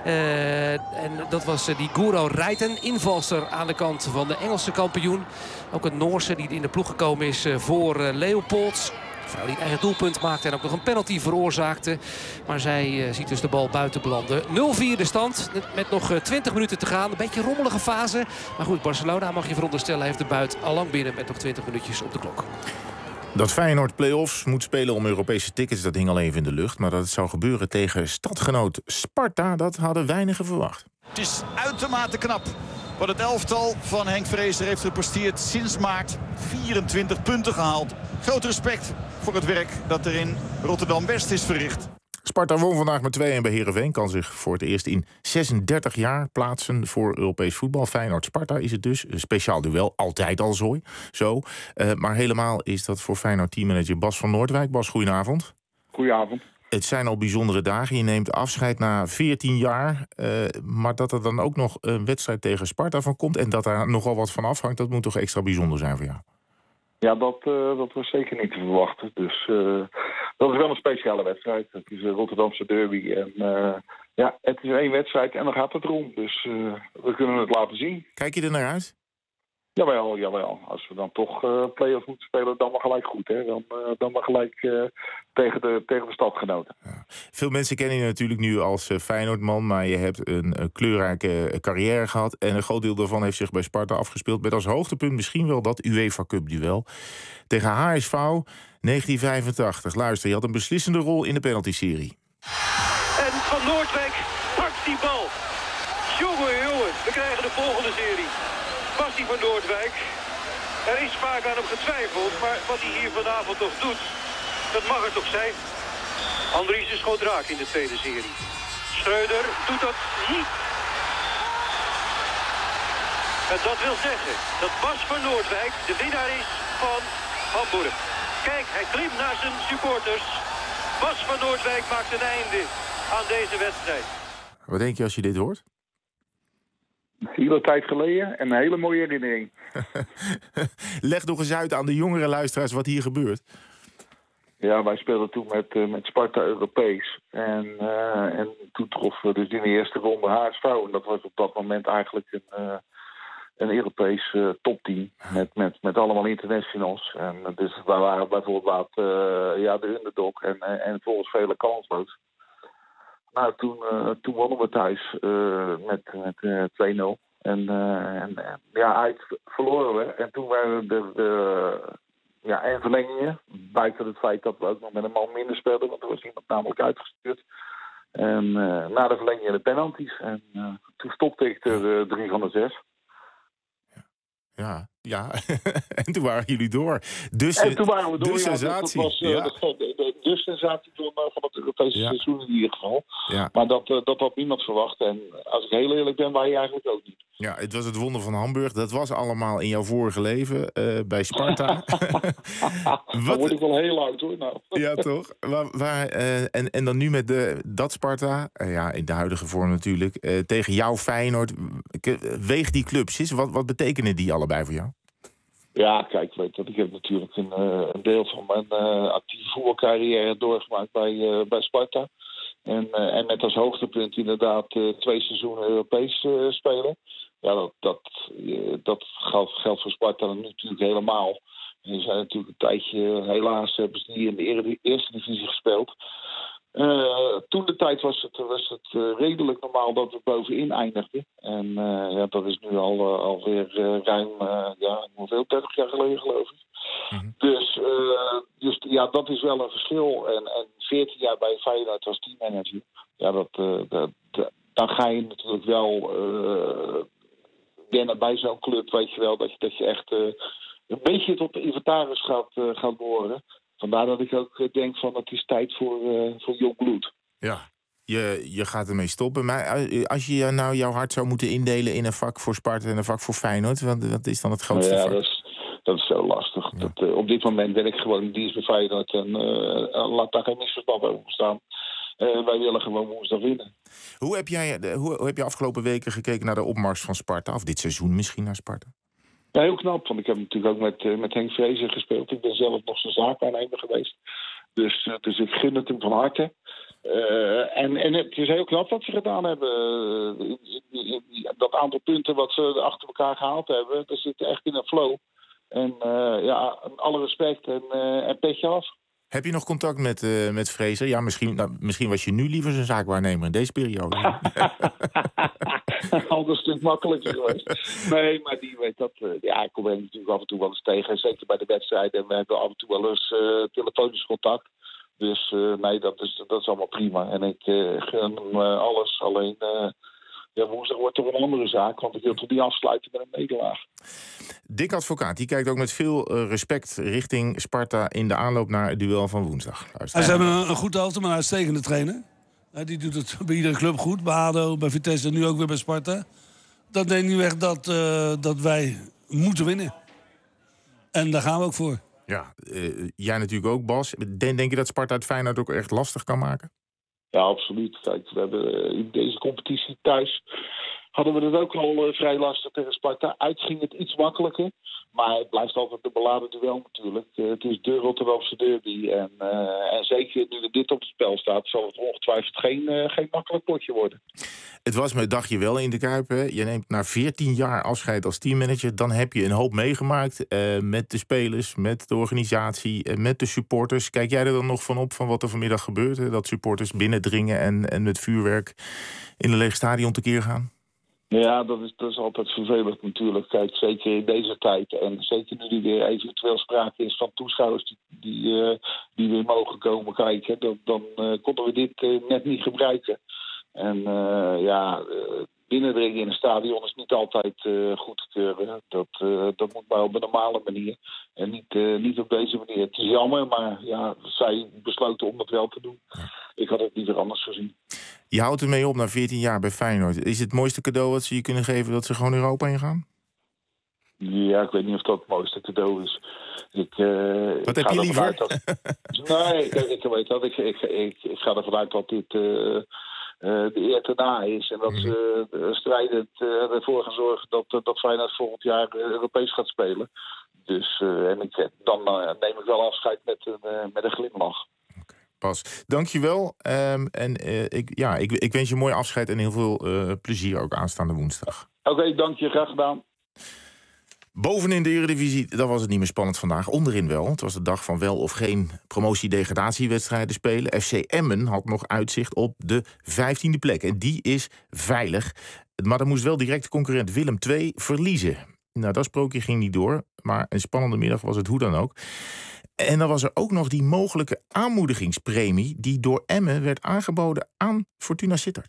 Uh, en dat was uh, die Guro Reiten. Invalster aan de kant van de Engelse kampioen. Ook een Noorse die in de ploeg gekomen is voor Leopolds. Vrouw die het eigen doelpunt maakte en ook nog een penalty veroorzaakte. Maar zij uh, ziet dus de bal buiten belanden. nul vier de stand met nog twintig minuten te gaan. Een beetje een rommelige fase. Maar goed, Barcelona mag je veronderstellen heeft de buit al lang binnen met nog twintig minuutjes op de klok. Dat Feyenoord play-offs moet spelen om Europese tickets, dat hing al even in de lucht. Maar dat het zou gebeuren tegen stadgenoot Sparta, dat hadden weinigen verwacht. Het is uitermate knap wat het elftal van Henk Vrezer heeft gepresteerd sinds maart. vierentwintig punten gehaald. Groot respect voor het werk dat er in Rotterdam-West is verricht. Sparta won vandaag met twee een bij Heerenveen. Kan zich voor het eerst in zesendertig jaar plaatsen voor Europees voetbal. Feyenoord-Sparta is het dus. Een speciaal duel, altijd al zo. zo. Uh, maar helemaal is dat voor Feyenoord teammanager Bas van Noordwijk. Bas, goedenavond. Goedenavond. Het zijn al bijzondere dagen. Je neemt afscheid na veertien jaar. Uh, maar dat er dan ook nog een wedstrijd tegen Sparta van komt en dat daar nogal wat van afhangt, dat moet toch extra bijzonder zijn voor jou? Ja, dat, uh, dat was zeker niet te verwachten. Dus uh, dat is wel een speciale wedstrijd. Het is een Rotterdamse derby. En uh, ja, het is één wedstrijd en dan gaat het erom. Dus uh, we kunnen het laten zien. Kijk je er naar uit? Jawel, jawel. Als we dan toch uh, play-offs moeten spelen, dan maar gelijk goed. Hè? Dan, uh, dan maar gelijk uh, tegen, de, tegen de stadgenoten. Ja. Veel mensen kennen je natuurlijk nu als uh, Feyenoordman, maar je hebt een uh, kleurrijke uh, carrière gehad. En een groot deel daarvan heeft zich bij Sparta afgespeeld. Met als hoogtepunt misschien wel dat UEFA Cup duel tegen H S V negentien vijfentachtig. Luister, je had een beslissende rol in de penalty-serie. En Van Noordwijk pakt die bal. Jongen, jongen, we krijgen de volgende serie. Basti van Noordwijk. Er is vaak aan hem getwijfeld, maar wat hij hier vanavond toch doet, dat mag er toch zijn. Andries is schoot raak in de tweede serie. Schreuder doet dat niet. En dat wil zeggen dat Bas van Noordwijk de winnaar is van Hamburg. Kijk, hij klimt naar zijn supporters. Bas van Noordwijk maakt een einde aan deze wedstrijd. Wat denk je als je dit hoort? Een hele tijd geleden en een hele mooie herinnering. Leg nog eens uit aan de jongere luisteraars wat hier gebeurt. Ja, wij speelden toen met, uh, met Sparta Europees. En, uh, en toen troffen we dus in de eerste ronde H S V. En dat was op dat moment eigenlijk een, uh, een Europees uh, topteam. Met, met, met allemaal internationals. En uh, dus wij waren bijvoorbeeld wat, uh, ja, de underdog en, en, en volgens vele kansloos. Nou, toen, uh, toen wonnen we thuis uh, met, met uh, twee nul. En, uh, en, en ja, uit verloren we. En toen waren de, de ja, en verlengingen. Buiten het feit dat we ook nog met een man minder speelden. Want er was iemand namelijk uitgestuurd. En uh, na de verlengingen de penalties. En uh, toen stopte ik er uh, drie van de zes. Ja, Ja, en toen waren jullie door. Dus, en toen waren we door. De ja, sensatie. Dat was uh, ja. de, de, de, de sensatie van, uh, van het Europese Ja. seizoen in ieder geval. Ja. Maar dat, uh, dat had niemand verwacht. En als ik heel eerlijk ben, wij eigenlijk ook niet. Ja, het was het wonder van Hamburg. Dat was allemaal in jouw vorige leven uh, bij Sparta. Dan word ik wel heel oud hoor. Nou. Ja, toch? Waar, waar, uh, en, en dan nu met de, dat Sparta, uh, ja, in de huidige vorm natuurlijk, uh, tegen jou Feyenoord. Weeg die clubs eens. Wat, wat betekenen die allebei voor jou? Ja, kijk, weet dat ik heb natuurlijk een, uh, een deel van mijn uh, actieve voetbalcarrière doorgemaakt bij, uh, bij Sparta. En, uh, en met als hoogtepunt inderdaad uh, twee seizoenen Europees uh, spelen. Ja, dat, dat, uh, dat geldt, geldt voor Sparta nu natuurlijk helemaal. En die zijn natuurlijk een tijdje, helaas hebben ze niet in de eerste divisie gespeeld. Uh, toen de tijd was het, was het uh, redelijk normaal dat we bovenin eindigden. En uh, ja, dat is nu al uh, alweer uh, ruim, uh, ja, hoeveel, dertig jaar geleden geloof ik. Mm-hmm. Dus, uh, dus ja, dat is wel een verschil. En, en veertien jaar bij Feyenoord als teammanager. Ja, dat, uh, dat, dat, dan ga je natuurlijk wel uh, wennen bij zo'n club, weet je wel, dat je, dat je echt uh, een beetje tot de inventaris gaat, uh, gaat behoren. Vandaar dat ik ook denk van het is tijd voor, uh, voor jong bloed. Ja, je, je gaat ermee stoppen. Maar als je nou jouw hart zou moeten indelen in een vak voor Sparta en een vak voor Feyenoord, wat, wat is dan het grootste ja, vak? Dat is, dat is zo lastig. Ja. Dat, uh, op dit moment ben ik gewoon in dienst bij Feyenoord en uh, laat daar geen misverstand over bestaan. Uh, wij willen gewoon woensdag winnen. Hoe heb jij de, hoe, hoe heb je afgelopen weken gekeken naar de opmars van Sparta? Of dit seizoen misschien naar Sparta? Ja, heel knap, want ik heb natuurlijk ook met, uh, met Henk Vrezer gespeeld. Ik ben zelf nog zijn zaakaannemer geweest. Dus, uh, dus ik gun het hem van harte. Uh, en, en het is heel knap wat ze gedaan hebben. Uh, in, in, in, dat aantal punten wat ze achter elkaar gehaald hebben, dat zit echt in een flow. En uh, ja, alle respect en, uh, en petje af. Heb je nog contact met, uh, met Vrezer? Ja, misschien, nou, misschien was je nu liever zijn zaakwaarnemer in deze periode. Al een stuk makkelijker geweest. Nee, maar die weet dat. Uh, ja, ik kom hem natuurlijk af en toe wel eens tegen. Zeker bij de wedstrijden. En we hebben af en toe wel eens uh, telefonisch contact. Dus uh, nee, dat is, dat is allemaal prima. En ik uh, gun hem uh, alles. Alleen uh, ja, woensdag wordt toch een andere zaak. Want ik wil toch niet afsluiten met een nederlaag. Dick Advocaat, die kijkt ook met veel uh, respect richting Sparta in de aanloop naar het duel van woensdag. Luister. Ze hebben een, een goed elftal, maar een uitstekende trainer. Uh, die doet het bij iedere club goed. Bij A D O, bij Vitesse en nu ook weer bij Sparta. Dat neemt nu echt dat, uh, dat wij moeten winnen. En daar gaan we ook voor. Ja, uh, jij natuurlijk ook, Bas. Denk, denk je dat Sparta het Feyenoord ook echt lastig kan maken? Ja, absoluut. Kijk, we hebben in deze competitie thuis hadden we het ook al uh, vrij lastig tegen Sparta. Uit ging het iets makkelijker. Maar het blijft altijd een beladen duel natuurlijk. Uh, het is de Rotterdamse derby. En, uh, en zeker nu er dit op het spel staat, zal het ongetwijfeld geen, uh, geen makkelijk potje worden. Het was me, dacht je wel in de Kuip. Hè? Je neemt na veertien jaar afscheid als teammanager. Dan heb je een hoop meegemaakt. Uh, met de spelers, met de organisatie, uh, met de supporters. Kijk jij er dan nog van op van wat er vanmiddag gebeurt? Hè? Dat supporters binnendringen en, en met vuurwerk in een leeg stadion tekeer gaan? Ja, dat is, dat is altijd vervelend natuurlijk. Kijk, zeker in deze tijd. En zeker nu er weer eventueel sprake is van toeschouwers die, die, uh, die weer mogen komen kijken. Dan, dan uh, konden we dit uh, net niet gebruiken. En uh, ja, uh, binnendringen in een stadion is niet altijd uh, goed te keuren. Dat, uh, dat moet maar op een normale manier. En niet, uh, niet op deze manier. Het is jammer, maar ja, zij besloten om dat wel te doen. Ik had het liever anders gezien. Je houdt ermee op na veertien jaar bij Feyenoord. Is het mooiste cadeau wat ze je kunnen geven dat ze gewoon Europa ingaan? Ja, ik weet niet of dat het mooiste cadeau is. Ik, uh, wat ik heb je liever? Dat... nee, ik, ik weet dat. Ik, ik, ik, ik ga ervan uit dat dit uh, uh, de eer te na is. En dat mm. ze uh, strijdend uh, ervoor gaan zorgen dat, uh, dat Feyenoord volgend jaar uh, Europees gaat spelen. Dus uh, en ik, dan uh, neem ik wel afscheid met een, uh, met een glimlach. Pas. Dankjewel. Um, en uh, ik, ja, ik, ik wens je een mooi afscheid en heel veel uh, plezier ook aanstaande woensdag. Oké, okay, dank je. Graag gedaan. Bovenin de Eredivisie, dat was het niet meer spannend vandaag. Onderin wel. Het was de dag van wel of geen promotie-degradatiewedstrijden spelen. F C Emmen had nog uitzicht op de vijftiende plek. En die is veilig. Maar dan moest wel direct de concurrent Willem twee verliezen. Nou, dat sprookje ging niet door. Maar een spannende middag was het hoe dan ook. En dan was er ook nog die mogelijke aanmoedigingspremie die door Emmen werd aangeboden aan Fortuna Sittard.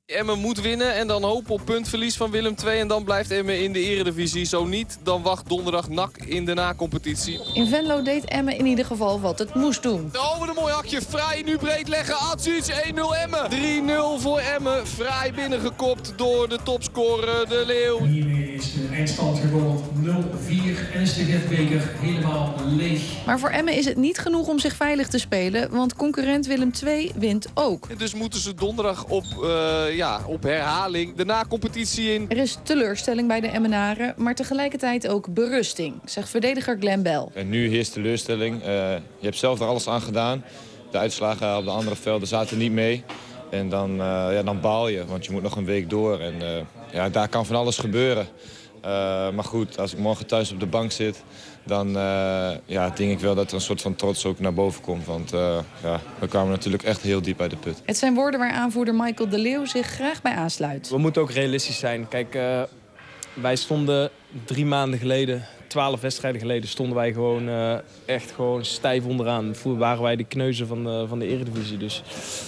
Emmen moet winnen en dan hopen op puntverlies van Willem twee. En dan blijft Emmen in de eredivisie. Zo niet, dan wacht donderdag N A C in de na-competitie. In Venlo deed Emmen in ieder geval wat het moest doen. Oh, wat een mooi hakje. Vrij nu breed leggen. Atsic, één nul Emmen. drie nul voor Emmen. Vrij binnengekopt door de topscorer De Leeuw. En hiermee is de eindstand geworden nul vier en is de Getbeker helemaal leeg. Maar voor Emmen is het niet genoeg om zich veilig te spelen, want concurrent Willem twee wint ook. En dus moeten ze donderdag op, uh, ja, op herhaling de na-competitie in. Er is teleurstelling bij de Emmenaren, maar tegelijkertijd ook berusting, zegt verdediger Glenn Bell. En nu heerst teleurstelling. Uh, je hebt zelf er alles aan gedaan. De uitslagen op de andere velden zaten niet mee. En dan, uh, ja, dan baal je, want je moet nog een week door. En uh, ja, daar kan van alles gebeuren. Uh, maar goed, als ik morgen thuis op de bank zit, dan uh, ja, denk ik wel dat er een soort van trots ook naar boven komt. Want uh, ja, we kwamen natuurlijk echt heel diep uit de put. Het zijn woorden waar aanvoerder Michael De Leeuw zich graag bij aansluit. We moeten ook realistisch zijn. Kijk, uh, wij stonden drie maanden geleden, twaalf wedstrijden geleden, stonden wij gewoon uh, echt gewoon stijf onderaan. Vroeger waren wij de kneuzen van de, van de Eredivisie. Dus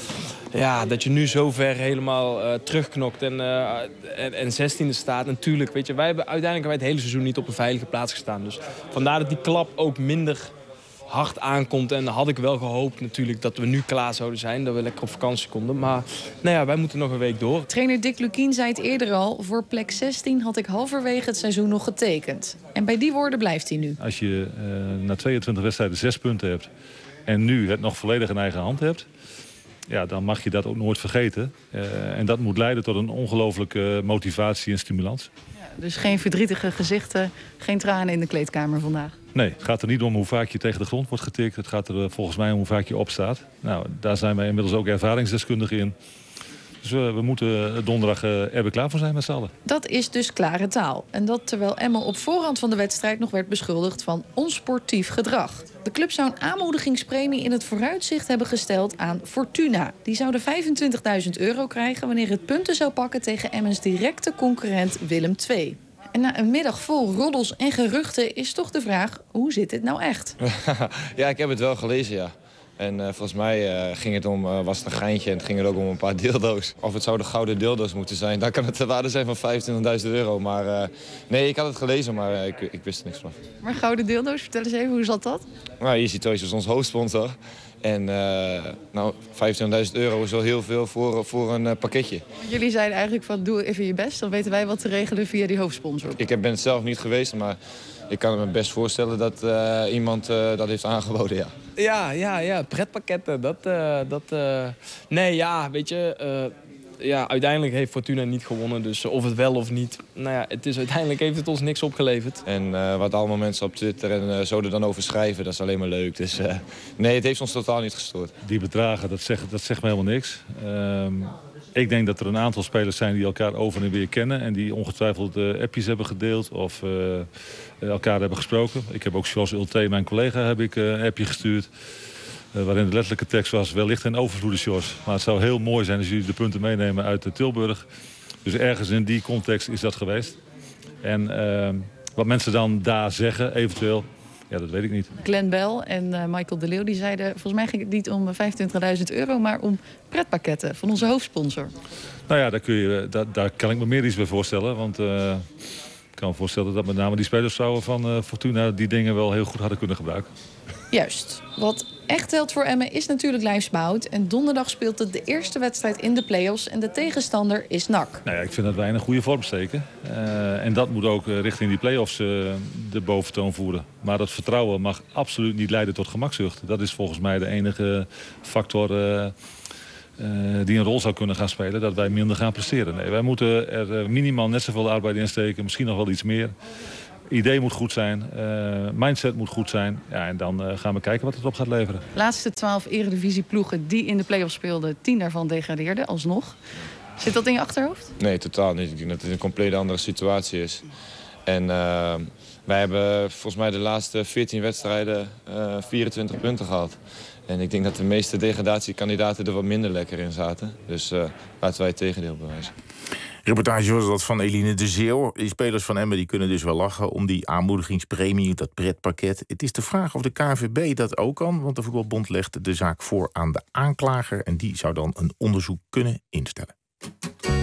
ja, dat je nu zo ver helemaal uh, terugknokt en, uh, en, en zestiende staat. Natuurlijk, weet je, wij hebben uiteindelijk wij het hele seizoen niet op een veilige plaats gestaan. Dus vandaar dat die klap ook minder hard aankomt. En had ik wel gehoopt natuurlijk dat we nu klaar zouden zijn. Dat we lekker op vakantie konden. Maar nou ja, wij moeten nog een week door. Trainer Dick Lukien zei het eerder al. Voor plek zestien had ik halverwege het seizoen nog getekend. En bij die woorden blijft hij nu. Als je uh, na tweeëntwintig wedstrijden zes punten hebt en nu het nog volledig in eigen hand hebt, ja, dan mag je dat ook nooit vergeten. Uh, en dat moet leiden tot een ongelooflijke motivatie en stimulans. Ja, dus geen verdrietige gezichten, geen tranen in de kleedkamer vandaag? Nee, het gaat er niet om hoe vaak je tegen de grond wordt getikt. Het gaat er volgens mij om hoe vaak je opstaat. Nou, daar zijn wij inmiddels ook ervaringsdeskundigen in. Dus we, we moeten donderdag uh, er weer klaar voor zijn met z'n allen. Dat is dus klare taal. En dat terwijl Emmen op voorhand van de wedstrijd nog werd beschuldigd van onsportief gedrag. De club zou een aanmoedigingspremie in het vooruitzicht hebben gesteld aan Fortuna. Die zouden vijfentwintigduizend euro krijgen wanneer het punten zou pakken tegen Emmens directe concurrent Willem twee. En na een middag vol roddels en geruchten is toch de vraag, hoe zit dit nou echt? Ja, ik heb het wel gelezen, ja. En uh, volgens mij uh, ging het om, uh, was het een geintje en het ging er ook om een paar dildo's. Of het zouden gouden dildo's moeten zijn, dan kan het de waarde zijn van vijfentwintigduizend euro. Maar uh, nee, ik had het gelezen, maar uh, ik, ik wist er niks van. Maar gouden dildo's, vertel eens even, hoe zat dat? Nou, Easy Toys is ons hoofdsponsor. En uh, nou, vijfentwintigduizend euro is wel heel veel voor, voor een uh, pakketje. Jullie zeiden eigenlijk van, doe even je best, dan weten wij wat te regelen via die hoofdsponsor. Ik ben het zelf niet geweest, maar ik kan me best voorstellen dat uh, iemand uh, dat heeft aangeboden, ja. Ja, ja, ja, pretpakketten, dat... Uh, dat uh... Nee, ja, weet je... Uh... Ja, uiteindelijk heeft Fortuna niet gewonnen, dus of het wel of niet. Nou ja, het is, uiteindelijk heeft het ons niks opgeleverd. En uh, wat allemaal mensen op Twitter en uh, zo er dan over schrijven, dat is alleen maar leuk. Dus uh, nee, het heeft ons totaal niet gestoord. Die bedragen, dat zegt, dat zegt me helemaal niks. Um, ik denk dat er een aantal spelers zijn die elkaar over en weer kennen en die ongetwijfeld uh, appjes hebben gedeeld of uh, elkaar hebben gesproken. Ik heb ook Jos Ulte, mijn collega, heb ik uh, een appje gestuurd. Uh, waarin de letterlijke tekst was, wellicht een overvloede, Sjors. Maar het zou heel mooi zijn als jullie de punten meenemen uit uh, Tilburg. Dus ergens in die context is dat geweest. En uh, wat mensen dan daar zeggen, eventueel, ja, dat weet ik niet. Glenn Bell en uh, Michael De Leeuw die zeiden, volgens mij ging het niet om vijfentwintigduizend euro, maar om pretpakketten van onze hoofdsponsor. Nou ja, daar, kun je, daar, daar kan ik me meer iets bij voorstellen. Want uh, ik kan me voorstellen dat met name die spelersvrouwen van uh, Fortuna die dingen wel heel goed hadden kunnen gebruiken. Juist. Wat echt telt voor Emmen is natuurlijk lijfsbehoud. En donderdag speelt het de eerste wedstrijd in de play-offs. En de tegenstander is N A C. Nou ja, ik vind dat wij in een goede vorm steken. Uh, en dat moet ook uh, richting die play-offs uh, de boventoon voeren. Maar dat vertrouwen mag absoluut niet leiden tot gemakzucht. Dat is volgens mij de enige factor uh, uh, die een rol zou kunnen gaan spelen. Dat wij minder gaan presteren. Nee, wij moeten er uh, minimaal net zoveel arbeid in steken. Misschien nog wel iets meer. Idee moet goed zijn, uh, mindset moet goed zijn. Ja, en dan uh, gaan we kijken wat het op gaat leveren. Laatste twaalf eredivisieploegen die in de play-offs speelden, tien daarvan degradeerden alsnog. Zit dat in je achterhoofd? Nee, totaal niet. Ik denk dat het een compleet andere situatie is. En uh, wij hebben volgens mij de laatste veertien wedstrijden uh, vierentwintig punten gehad. En ik denk dat de meeste degradatiekandidaten er wat minder lekker in zaten. Dus uh, laten wij het tegendeel bewijzen. Reportage was dat van Eline de Zeeuw. Die spelers van Emmen die kunnen dus wel lachen om die aanmoedigingspremie, dat pretpakket. Het is de vraag of de K N V B dat ook kan, want de voetbalbond legt de zaak voor aan de aanklager en die zou dan een onderzoek kunnen instellen.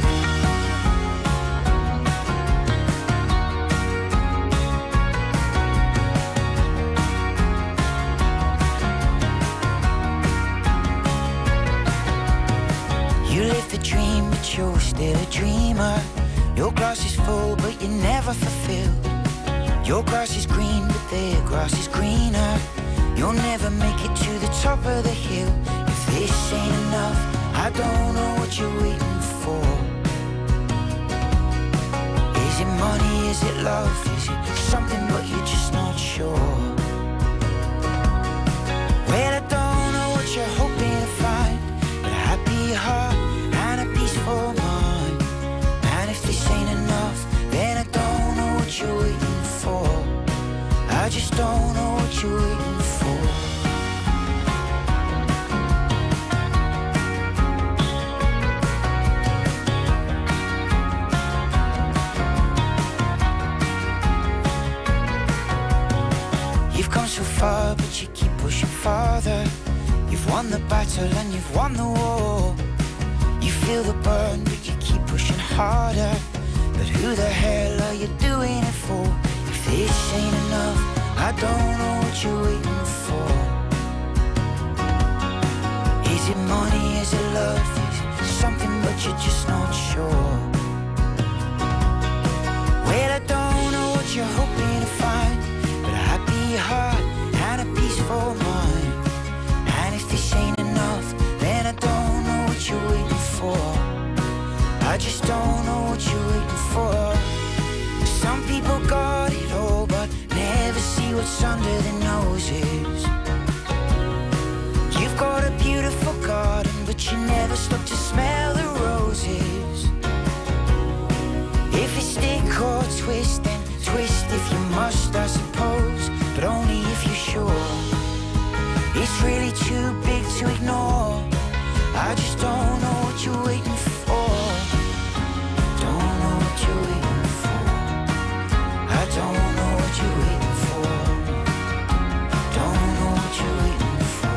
You live the dream, but you're still a dreamer. Your glass is full, but you're never fulfilled. Your grass is green, but their grass is greener. You'll never make it to the top of the hill. If this ain't enough, I don't know what you're waiting for. Is it money, is it love, is it something but you're just not sure? Well, I don't know what you're hoping to find, but a happy heart and a peaceful mind. And if this ain't enough, then I don't know what you're waiting for. I just don't know what you're waiting for. You've come so far, but you keep pushing farther. You've won the battle and you've won the war. You feel the burn, but you keep pushing harder. But who the hell are you doing it for? If this ain't enough, I don't know what you're waiting for. Is it money, is it love, is it something but you're just not sure? Well, I don't know what you're hoping to find, but a happy heart and a peaceful mind. And if this ain't enough, then I don't know what you're waiting for. I just don't know what you're waiting for. Some people got it all, but never see what's under their noses. You've got a beautiful garden, but you never stop to smell the roses. If it's stick or twist, then twist if you must, I suppose, but only if you're sure. It's really too big to ignore. I just don't know what you're waiting for. Don't know what you're waiting for. I don't know what you're waiting for. Don't know what you're waiting for.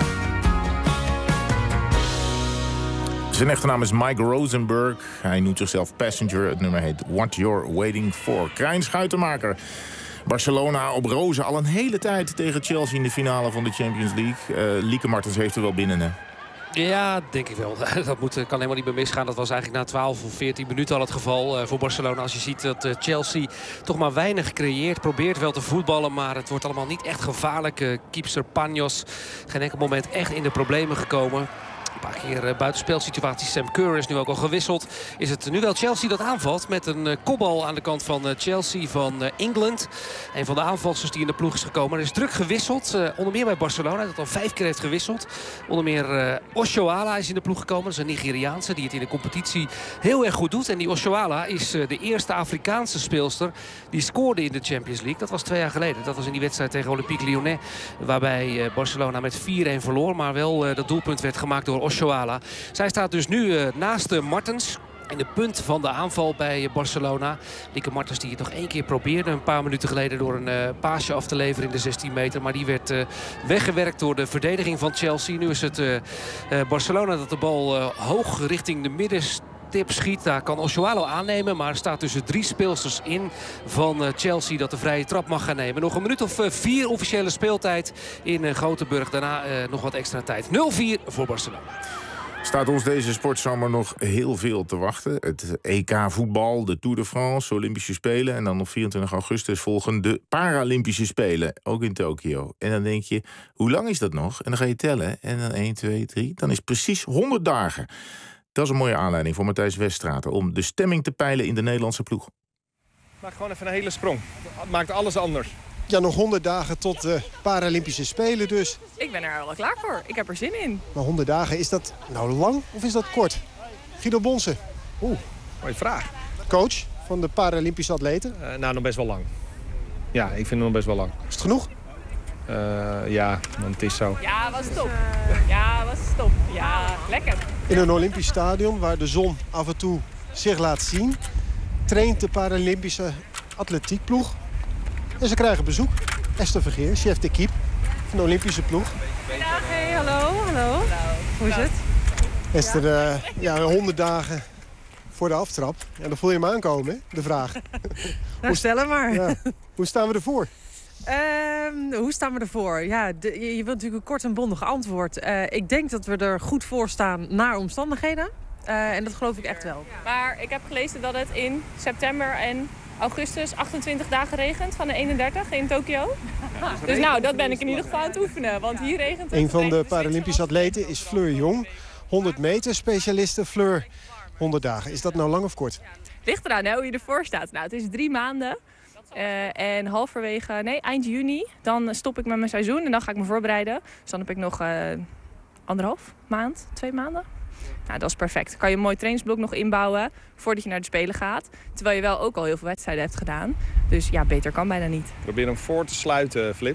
Zijn echte naam is Mike Rosenberg. Hij noemt zichzelf Passenger. Het nummer heet What You're Waiting For. Krijn Schuitenmaker. Barcelona op rozen al een hele tijd tegen Chelsea in de finale van de Champions League. Uh, Lieke Martens heeft er wel binnen, hè? Ja, denk ik wel. Dat moet, kan helemaal niet meer misgaan. Dat was eigenlijk na twaalf of veertien minuten al het geval uh, voor Barcelona. Als je ziet dat uh, Chelsea toch maar weinig creëert. Probeert wel te voetballen, maar het wordt allemaal niet echt gevaarlijk. Uh, Keepster Panos geen enkel moment echt in de problemen gekomen. Een paar keer uh, buitenspelsituaties. Sam Kerr is nu ook al gewisseld. Is het nu wel Chelsea dat aanvalt met een uh, kopbal aan de kant van uh, Chelsea van uh, England. Een van de aanvalsters die in de ploeg is gekomen. Er is druk gewisseld. Uh, onder meer bij Barcelona. Dat al vijf keer heeft gewisseld. Onder meer uh, Oshoala is in de ploeg gekomen. Dat is een Nigeriaanse die het in de competitie heel erg goed doet. En die Oshoala is uh, de eerste Afrikaanse speelster die scoorde in de Champions League. Dat was twee jaar geleden. Dat was in die wedstrijd tegen Olympique Lyonnais. Waarbij uh, Barcelona met vier-een verloor. Maar wel uh, dat doelpunt werd gemaakt door Oshoala. Zij staat dus nu uh, naast uh, Martens. In de punt van de aanval bij Barcelona. Lieke Martens die het nog één keer probeerde. Een paar minuten geleden door een uh, paasje af te leveren in de zestien meter. Maar die werd uh, weggewerkt door de verdediging van Chelsea. Nu is het uh, uh, Barcelona dat de bal uh, hoog richting de middenstip schiet. Daar kan Oshoala aannemen. Maar er staat tussen drie speelsters in van uh, Chelsea dat de vrije trap mag gaan nemen. Nog een minuut of uh, vier officiële speeltijd in uh, Gothenburg. Daarna uh, nog wat extra tijd. nul vier voor Barcelona. Staat ons deze sportzomer nog heel veel te wachten. Het E K-voetbal, de Tour de France, Olympische Spelen. En dan op vierentwintig augustus volgen de Paralympische Spelen. Ook in Tokio. En dan denk je, hoe lang is dat nog? En dan ga je tellen. En dan één, twee, drie. Dan is het precies honderd dagen. Dat is een mooie aanleiding voor Matthijs Weststraten om de stemming te peilen in de Nederlandse ploeg. Maak gewoon even een hele sprong. Maakt alles anders. Ja, nog honderd dagen tot de Paralympische Spelen dus. Ik ben er wel klaar voor. Ik heb er zin in. Maar honderd dagen, is dat nou lang of is dat kort? Guido Bonsen. Oeh, mooie vraag. Coach van de Paralympische atleten. Uh, nou, nog best wel lang. Ja, ik vind het nog best wel lang. Is het genoeg? Uh, ja, want het is zo. Ja, was top. Ja, was top. Ja, lekker. In een Olympisch stadion waar de zon af en toe zich laat zien, traint de Paralympische atletiekploeg. En ze krijgen bezoek. Esther Vergeer, chef d'équipe van de Olympische ploeg. Goedendag, hey, hallo, hallo. Hoe is het? Esther, uh, ja, honderd dagen voor de aftrap. Ja, dan voel je hem aankomen, hè? De vraag. Nou, stel hem maar. Ja. Hoe staan we ervoor? Uh, hoe staan we ervoor? Ja, de, je, je wilt natuurlijk een kort en bondig antwoord. Uh, ik denk dat we er goed voor staan naar omstandigheden. Uh, en dat geloof ik echt wel. Maar ik heb gelezen dat het in september en augustus achtentwintig dagen regent van de eenendertig in Tokio. Ja, dus, dus nou, dat ben ik in ieder geval aan het oefenen. Want hier regent het. Een van de Paralympische atleten is Fleur Jong. honderd meter specialiste. Fleur, honderd dagen. Is dat nou lang of kort? Ligt eraan hè, hoe je ervoor staat. Nou, het is drie maanden. Uh, en halverwege, nee, eind juni, dan stop ik met mijn seizoen. En dan ga ik me voorbereiden. Dus dan heb ik nog uh, anderhalf maand, twee maanden. Nou, dat is perfect. Dan kan je een mooi trainingsblok nog inbouwen voordat je naar de Spelen gaat. Terwijl je wel ook al heel veel wedstrijden hebt gedaan. Dus ja, beter kan bijna niet. Probeer hem voor te sluiten, Flip.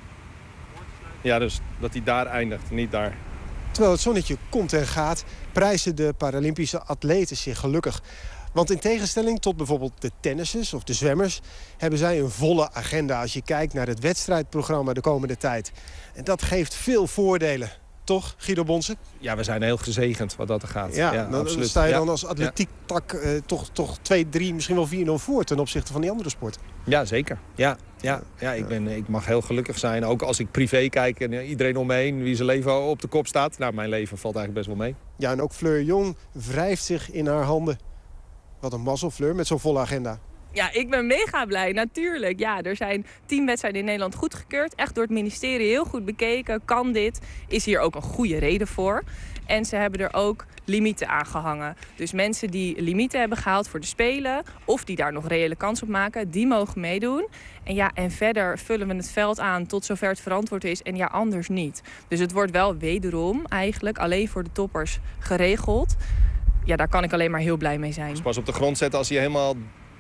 Ja, dus dat hij daar eindigt, niet daar. Terwijl het zonnetje komt en gaat, prijzen de Paralympische atleten zich gelukkig. Want in tegenstelling tot bijvoorbeeld de tennissers of de zwemmers hebben zij een volle agenda als je kijkt naar het wedstrijdprogramma de komende tijd. En dat geeft veel voordelen. Toch, Guido Bonsen? Ja, we zijn heel gezegend wat dat er gaat. Ja, ja dan absoluut. sta je dan ja. als atletiektak uh, toch, toch twee, drie, misschien wel vier nul voor ten opzichte van die andere sport. Ja, zeker. Ja, ja, ja, ik, ben, ik mag heel gelukkig zijn. Ook als ik privé kijk en iedereen om me heen, wie zijn leven op de kop staat. Nou, mijn leven valt eigenlijk best wel mee. Ja, en ook Fleur Jong wrijft zich in haar handen. Wat een mazzel, Fleur, met zo'n volle agenda. Ja, ik ben mega blij, natuurlijk. Ja, er zijn tien wedstrijden in Nederland goedgekeurd. Echt door het ministerie heel goed bekeken. Kan dit? Is hier ook een goede reden voor. En ze hebben er ook limieten aan gehangen. Dus mensen die limieten hebben gehaald voor de Spelen, of die daar nog reële kans op maken, die mogen meedoen. En ja, en verder vullen we het veld aan tot zover het verantwoord is. En ja, anders niet. Dus het wordt wel wederom eigenlijk alleen voor de toppers geregeld. Ja, daar kan ik alleen maar heel blij mee zijn. Dus pas op de grond zetten als hij helemaal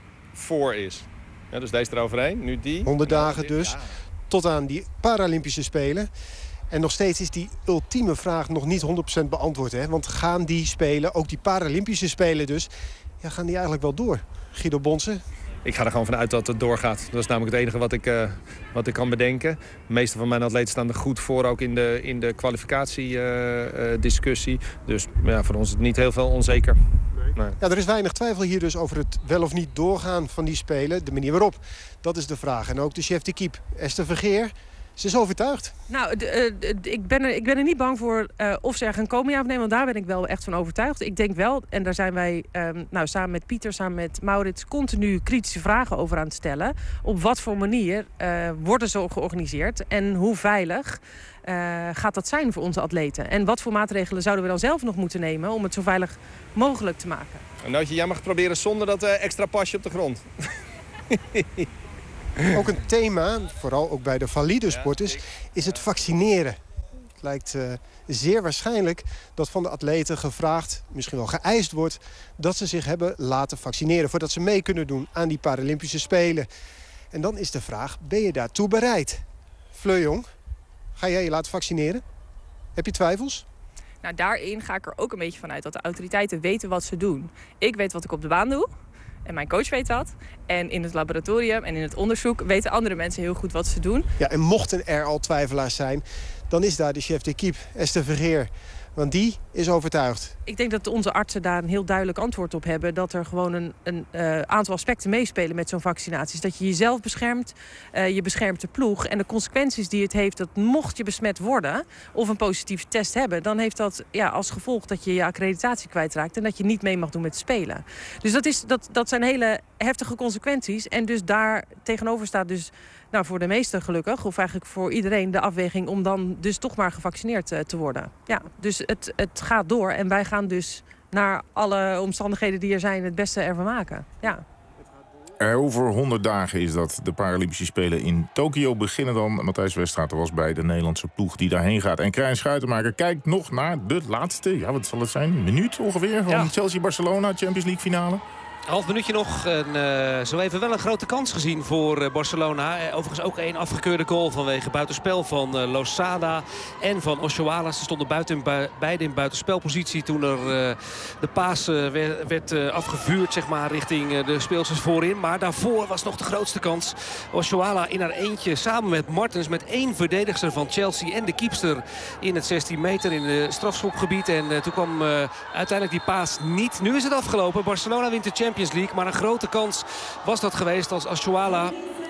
voor is. Ja, dus deze eroverheen, nu die. honderd dagen dus, ja. Tot aan die Paralympische Spelen. En nog steeds is die ultieme vraag nog niet honderd procent beantwoord. Hè? Want gaan die Spelen, ook die Paralympische Spelen dus, ja, gaan die eigenlijk wel door? Guido Bonsen? Ik ga er gewoon vanuit dat het doorgaat. Dat is namelijk het enige wat ik, uh, wat ik kan bedenken. De meeste van mijn atleten staan er goed voor, ook in de, in de kwalificatiediscussie. Uh, uh, dus ja, voor ons is het niet heel veel onzeker. Nee. Ja, er is weinig twijfel hier dus over het wel of niet doorgaan van die Spelen. De manier waarop, dat is de vraag. En ook de chef d'équipe, Esther Vergeer, ze is overtuigd. Nou, de, de, de, ik, ben er, ik ben er niet bang voor uh, of ze er gaan komen, ja of nee. Want daar ben ik wel echt van overtuigd. Ik denk wel, en daar zijn wij um, nou, samen met Pieter, samen met Maurits, continu kritische vragen over aan het stellen. Op wat voor manier uh, worden ze georganiseerd en hoe veilig uh, gaat dat zijn voor onze atleten? En wat voor maatregelen zouden we dan zelf nog moeten nemen om het zo veilig mogelijk te maken? Nootje, jij mag proberen zonder dat uh, extra pasje op de grond. Ook een thema, vooral ook bij de valide sporters, is het vaccineren. Het lijkt uh, zeer waarschijnlijk dat van de atleten gevraagd, misschien wel geëist wordt, dat ze zich hebben laten vaccineren voordat ze mee kunnen doen aan die Paralympische Spelen. En dan is de vraag, ben je daartoe bereid? Fleur Jong, ga jij je laten vaccineren? Heb je twijfels? Nou, daarin ga ik er ook een beetje van uit dat de autoriteiten weten wat ze doen. Ik weet wat ik op de baan doe. En mijn coach weet dat. En in het laboratorium en in het onderzoek weten andere mensen heel goed wat ze doen. Ja, en mochten er al twijfelaars zijn, dan is daar de chef d'équipe, Esther Vergeer. Want die is overtuigd. Ik denk dat onze artsen daar een heel duidelijk antwoord op hebben. Dat er gewoon een, een uh, aantal aspecten meespelen met zo'n vaccinatie. Dat je jezelf beschermt, uh, je beschermt de ploeg. En de consequenties die het heeft, dat mocht je besmet worden of een positieve test hebben, dan heeft dat ja, als gevolg dat je je accreditatie kwijtraakt en dat je niet mee mag doen met spelen. Dus dat, is, dat, dat zijn hele heftige consequenties. En dus daar tegenover staat dus, nou, voor de meesten gelukkig, of eigenlijk voor iedereen, de afweging om dan dus toch maar gevaccineerd uh, te worden. Ja, dus het, het gaat door en wij gaan dus naar alle omstandigheden die er zijn het beste ervan maken. Ja. Over honderd dagen is dat de Paralympische Spelen in Tokio beginnen dan. Matthijs Weststraat was bij de Nederlandse ploeg die daarheen gaat. En Krijn Schuitenmaker kijkt nog naar de laatste, ja, wat zal het zijn, een minuut ongeveer, van ja. Chelsea-Barcelona, Champions League finale. Half minuutje nog. En, uh, zo even wel een grote kans gezien voor uh, Barcelona. Uh, overigens ook één afgekeurde goal vanwege buitenspel van uh, Losada en van Oshoala. Ze stonden buiten, bu beide in buitenspelpositie toen er uh, de paas uh, werd, werd uh, afgevuurd, zeg maar, richting uh, de speelsters voorin. Maar daarvoor was nog de grootste kans. Oshoala in haar eentje samen met Martens, met één verdedigster van Chelsea en de keepster in het zestien meter in het strafschopgebied. En uh, toen kwam uh, uiteindelijk die paas niet. Nu is het afgelopen. Barcelona wint de Champions League, maar een grote kans was dat geweest als Oshoala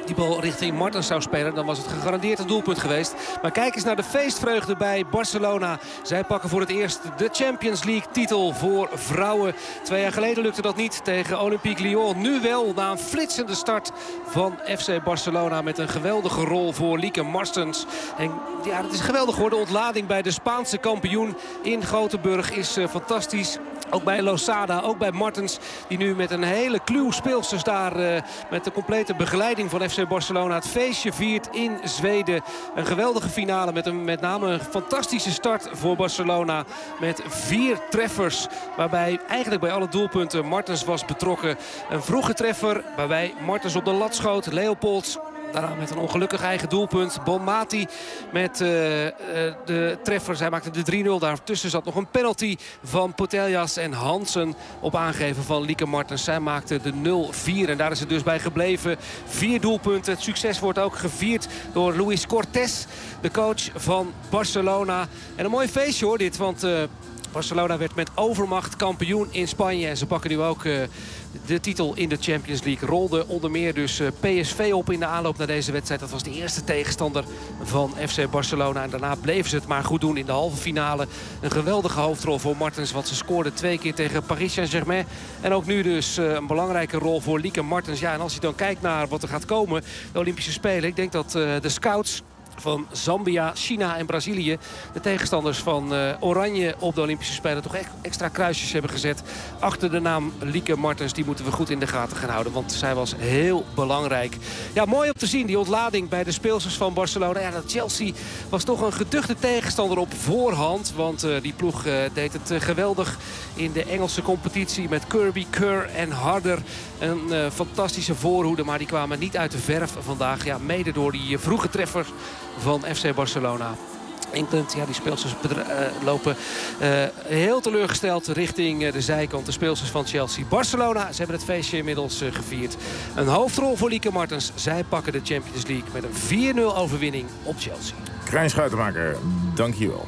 die bal richting Martens zou spelen, dan was het gegarandeerd een doelpunt geweest. Maar kijk eens naar de feestvreugde bij Barcelona. Zij pakken voor het eerst de Champions League titel voor vrouwen. Twee jaar geleden lukte dat niet tegen Olympique Lyon. Nu wel, na een flitsende start van F C Barcelona met een geweldige rol voor Lieke Martens. En ja, het is geweldig hoor. De ontlading bij de Spaanse kampioen in Gothenburg is uh, fantastisch. Ook bij Losada, ook bij Martens, die nu met een hele kluw speelsters daar uh, met de complete begeleiding van F C Barcelona het feestje viert in Zweden. Een geweldige finale met een met name een fantastische start voor Barcelona met vier treffers. Waarbij eigenlijk bij alle doelpunten Martens was betrokken. Een vroege treffer waarbij Martens op de lat schoot. Leopolds daarna met een ongelukkig eigen doelpunt. Bonmati met uh, uh, de treffer. Zij maakte de drie nul. Daartussen zat nog een penalty van Putellas en Hansen op aangeven van Lieke Martens. Zij maakte de nul vier en daar is het dus bij gebleven. Vier doelpunten. Het succes wordt ook gevierd door Luis Cortés, de coach van Barcelona. En een mooi feestje hoor dit, want Uh, Barcelona werd met overmacht kampioen in Spanje. En ze pakken nu ook uh, de titel in de Champions League. Rolde onder meer dus uh, P S V op in de aanloop naar deze wedstrijd. Dat was de eerste tegenstander van F C Barcelona. En daarna bleven ze het maar goed doen in de halve finale. Een geweldige hoofdrol voor Martens. Want ze scoorde twee keer tegen Paris Saint-Germain. En ook nu dus uh, een belangrijke rol voor Lieke Martens. Ja, en als je dan kijkt naar wat er gaat komen, de Olympische Spelen. Ik denk dat uh, de scouts van Zambia, China en Brazilië, de tegenstanders van uh, Oranje op de Olympische Spelen, toch extra kruisjes hebben gezet achter de naam Lieke Martens. Die moeten we goed in de gaten gaan houden, want zij was heel belangrijk. Ja, mooi om te zien, die ontlading bij de speelsters van Barcelona. Ja, dat Chelsea was toch een geduchte tegenstander op voorhand, want uh, die ploeg uh, deed het uh, geweldig in de Engelse competitie met Kirby, Kerr en Harder. Een uh, fantastische voorhoede, maar die kwamen niet uit de verf vandaag. Ja, mede door die uh, vroege treffer van F C Barcelona. England, ja, die speelsters uh, lopen uh, heel teleurgesteld richting uh, de zijkant. De speelsters van Chelsea. Barcelona, ze hebben het feestje inmiddels uh, gevierd. Een hoofdrol voor Lieke Martens. Zij pakken de Champions League met een vier nul overwinning op Chelsea. Krijn Schuitenmaker, dankjewel.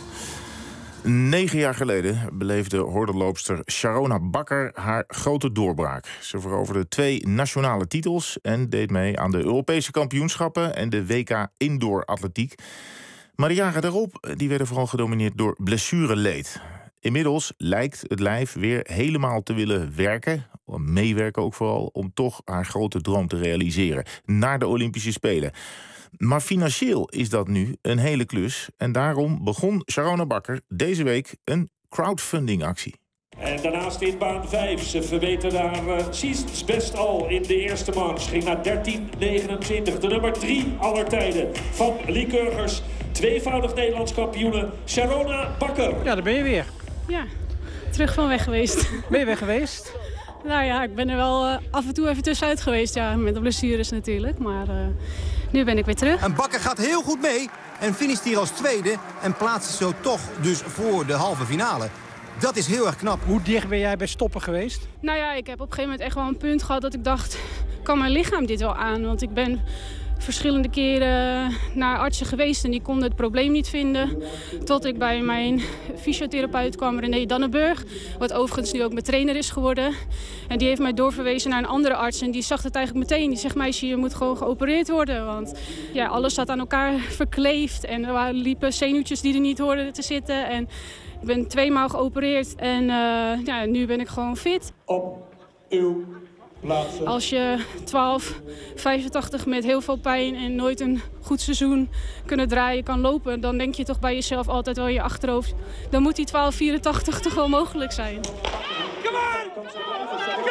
Negen jaar geleden beleefde hordenloopster Sharona Bakker haar grote doorbraak. Ze veroverde twee nationale titels en deed mee aan de Europese kampioenschappen en de W K Indoor Atletiek. Maar de jaren daarop die werden vooral gedomineerd door blessureleed. Inmiddels lijkt het lijf weer helemaal te willen werken, meewerken ook vooral, om toch haar grote droom te realiseren, naar de Olympische Spelen. Maar financieel is dat nu een hele klus. En daarom begon Sharona Bakker deze week een crowdfundingactie. En daarnaast in baan vijf. Ze verbeterde haar uh, seasons best al in de eerste manche. Ging naar dertien negenentwintig. De nummer drie aller tijden van Lycurgus. Tweevoudig Nederlands kampioene Sharona Bakker. Ja, daar ben je weer. Ja, terug van weg geweest. Ben je weg geweest? Nou ja, ik ben er wel uh, af en toe even tussenuit geweest. Ja, met de blessures natuurlijk. Maar uh, nu ben ik weer terug. En Bakker gaat heel goed mee en finisht hier als tweede. En plaatst zich zo toch dus voor de halve finale. Dat is heel erg knap. Hoe dicht ben jij bij stoppen geweest? Nou ja, ik heb op een gegeven moment echt wel een punt gehad dat ik dacht, kan mijn lichaam dit wel aan? Want ik ben verschillende keren naar artsen geweest en die konden het probleem niet vinden. Tot ik bij mijn fysiotherapeut kwam, René Dannenburg. Wat overigens nu ook mijn trainer is geworden. En die heeft mij doorverwezen naar een andere arts. En die zag het eigenlijk meteen. Die zegt, meisje, je moet gewoon geopereerd worden. Want ja, alles zat aan elkaar verkleefd. En er liepen zenuwtjes die er niet hoorden te zitten. En ik ben tweemaal geopereerd. En uh, ja, nu ben ik gewoon fit. Op uw plaatsen. Als je twaalf vijfentachtig met heel veel pijn en nooit een goed seizoen kunnen draaien kan lopen, dan denk je toch bij jezelf altijd wel in je achterhoofd, dan moet die twaalf vierentachtig toch wel mogelijk zijn. Come on! Come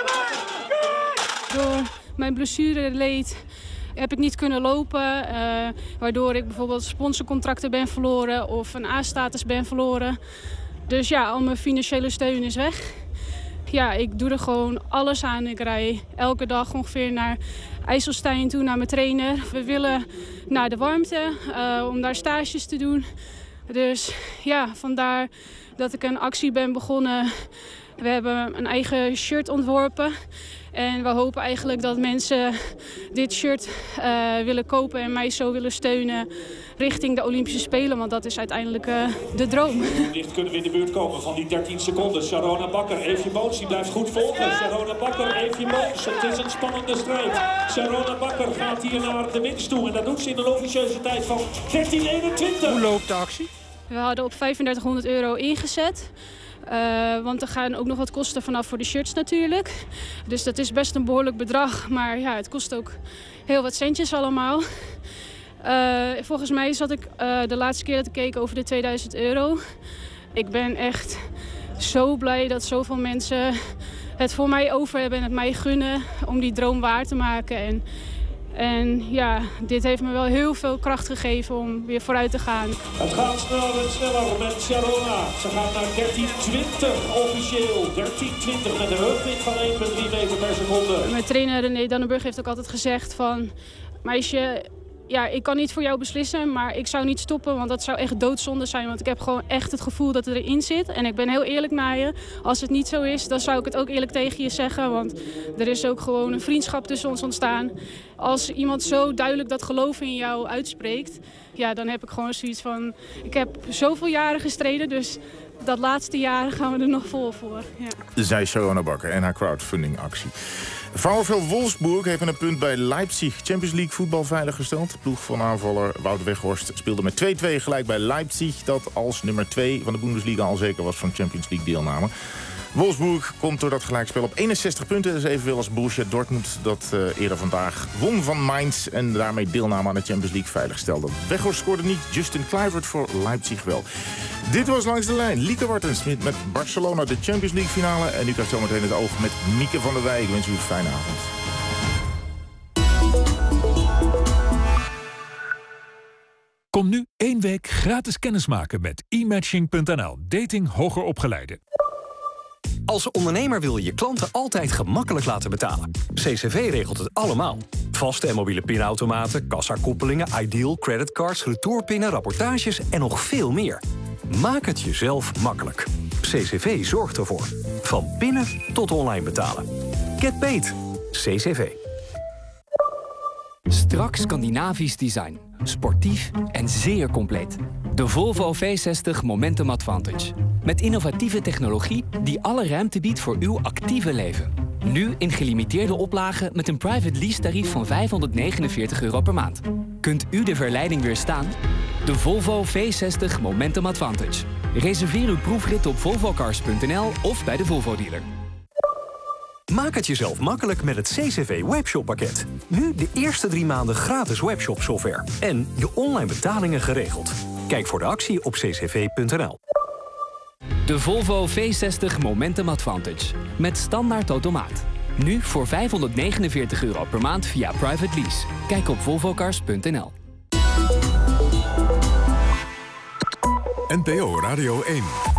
on! Door mijn blessureleed heb ik niet kunnen lopen, uh, waardoor ik bijvoorbeeld sponsorcontracten ben verloren of een A-status ben verloren. Dus ja, al mijn financiële steun is weg. Ja, ik doe er gewoon alles aan. Ik rij elke dag ongeveer naar IJsselstein toe, naar mijn trainer. We willen naar de warmte, uh, om daar stages te doen. Dus ja, vandaar dat ik een actie ben begonnen We hebben een eigen shirt ontworpen. En we hopen eigenlijk dat mensen dit shirt uh, willen kopen en mij zo willen steunen richting de Olympische Spelen. Want dat is uiteindelijk uh, de droom. Licht kunnen we in de buurt komen van die dertien seconden. Sharona Bakker, Eefje Moons, die blijft goed volgen. Sharona Bakker, Eefje Moons, het is een spannende strijd. Sharona Bakker gaat hier naar de winst toe. En dat doet ze in een officieuze tijd van dertien eenentwintig. Hoe loopt de actie? We hadden op vijfendertighonderd euro ingezet. Uh, want er gaan ook nog wat kosten vanaf voor de shirts natuurlijk. Dus dat is best een behoorlijk bedrag. Maar ja, het kost ook heel wat centjes allemaal. Uh, volgens mij zat ik uh, de laatste keer dat ik keek over de tweeduizend euro. Ik ben echt zo blij dat zoveel mensen het voor mij over hebben en het mij gunnen om die droom waar te maken. En, en ja, dit heeft me wel heel veel kracht gegeven om weer vooruit te gaan. Het gaat sneller en sneller met Sharona. Ze gaat naar dertien twintig officieel. dertien twintig met een rugweg van één komma drie meter per seconde. Mijn trainer René Dannenburg heeft ook altijd gezegd van... meisje, ja, ik kan niet voor jou beslissen, maar ik zou niet stoppen, want dat zou echt doodzonde zijn. Want ik heb gewoon echt het gevoel dat het erin zit. En ik ben heel eerlijk naar je. Als het niet zo is, dan zou ik het ook eerlijk tegen je zeggen. Want er is ook gewoon een vriendschap tussen ons ontstaan. Als iemand zo duidelijk dat geloof in jou uitspreekt, ja, dan heb ik gewoon zoiets van... Ik heb zoveel jaren gestreden, dus dat laatste jaar gaan we er nog vol voor. Ja. Zij Sharona Bakker en haar crowdfunding actie. VfL Wolfsburg heeft een punt bij Leipzig Champions League voetbal veiliggesteld. De ploeg van aanvaller Wout Weghorst speelde met twee twee gelijk bij Leipzig, dat als nummer twee van de Bundesliga al zeker was van Champions League deelname. Wolfsburg komt door dat gelijkspel op eenenzestig punten. Dat is evenveel als Borussia Dortmund, dat uh, eerder vandaag won van Mainz en daarmee deelname aan de Champions League veiligstelde. Weghorst scoorde niet, Justin Kluivert voor Leipzig wel. Dit was Langs de Lijn. Lieke Wartens met Barcelona de Champions League finale. En u krijgt zometeen het oog met Mieke van der Wij. Ik wens u een fijne avond. Kom nu één week gratis kennismaken met e matching punt n l. Dating hoger opgeleiden. Als ondernemer wil je je klanten altijd gemakkelijk laten betalen. C C V regelt het allemaal. Vaste en mobiele pinautomaten, kassakoppelingen, Ideal, creditcards, retourpinnen, rapportages en nog veel meer. Maak het jezelf makkelijk. C C V zorgt ervoor. Van pinnen tot online betalen. Get paid. C C V. Strak Scandinavisch design. Sportief en zeer compleet. De Volvo V zestig Momentum Advantage. Met innovatieve technologie die alle ruimte biedt voor uw actieve leven. Nu in gelimiteerde oplagen met een private lease tarief van vijfhonderdnegenenveertig euro per maand. Kunt u de verleiding weerstaan? De Volvo V zestig Momentum Advantage. Reserveer uw proefrit op volvo cars punt n l of bij de Volvo dealer. Maak het jezelf makkelijk met het C C V Webshop pakket. Nu de eerste drie maanden gratis webshop software. En je online betalingen geregeld. Kijk voor de actie op c c v punt n l. De Volvo V zestig Momentum Advantage. Met standaard automaat. Nu voor vijfhonderdnegenenveertig euro per maand via private lease. Kijk op volvo cars punt n l. N P O Radio één.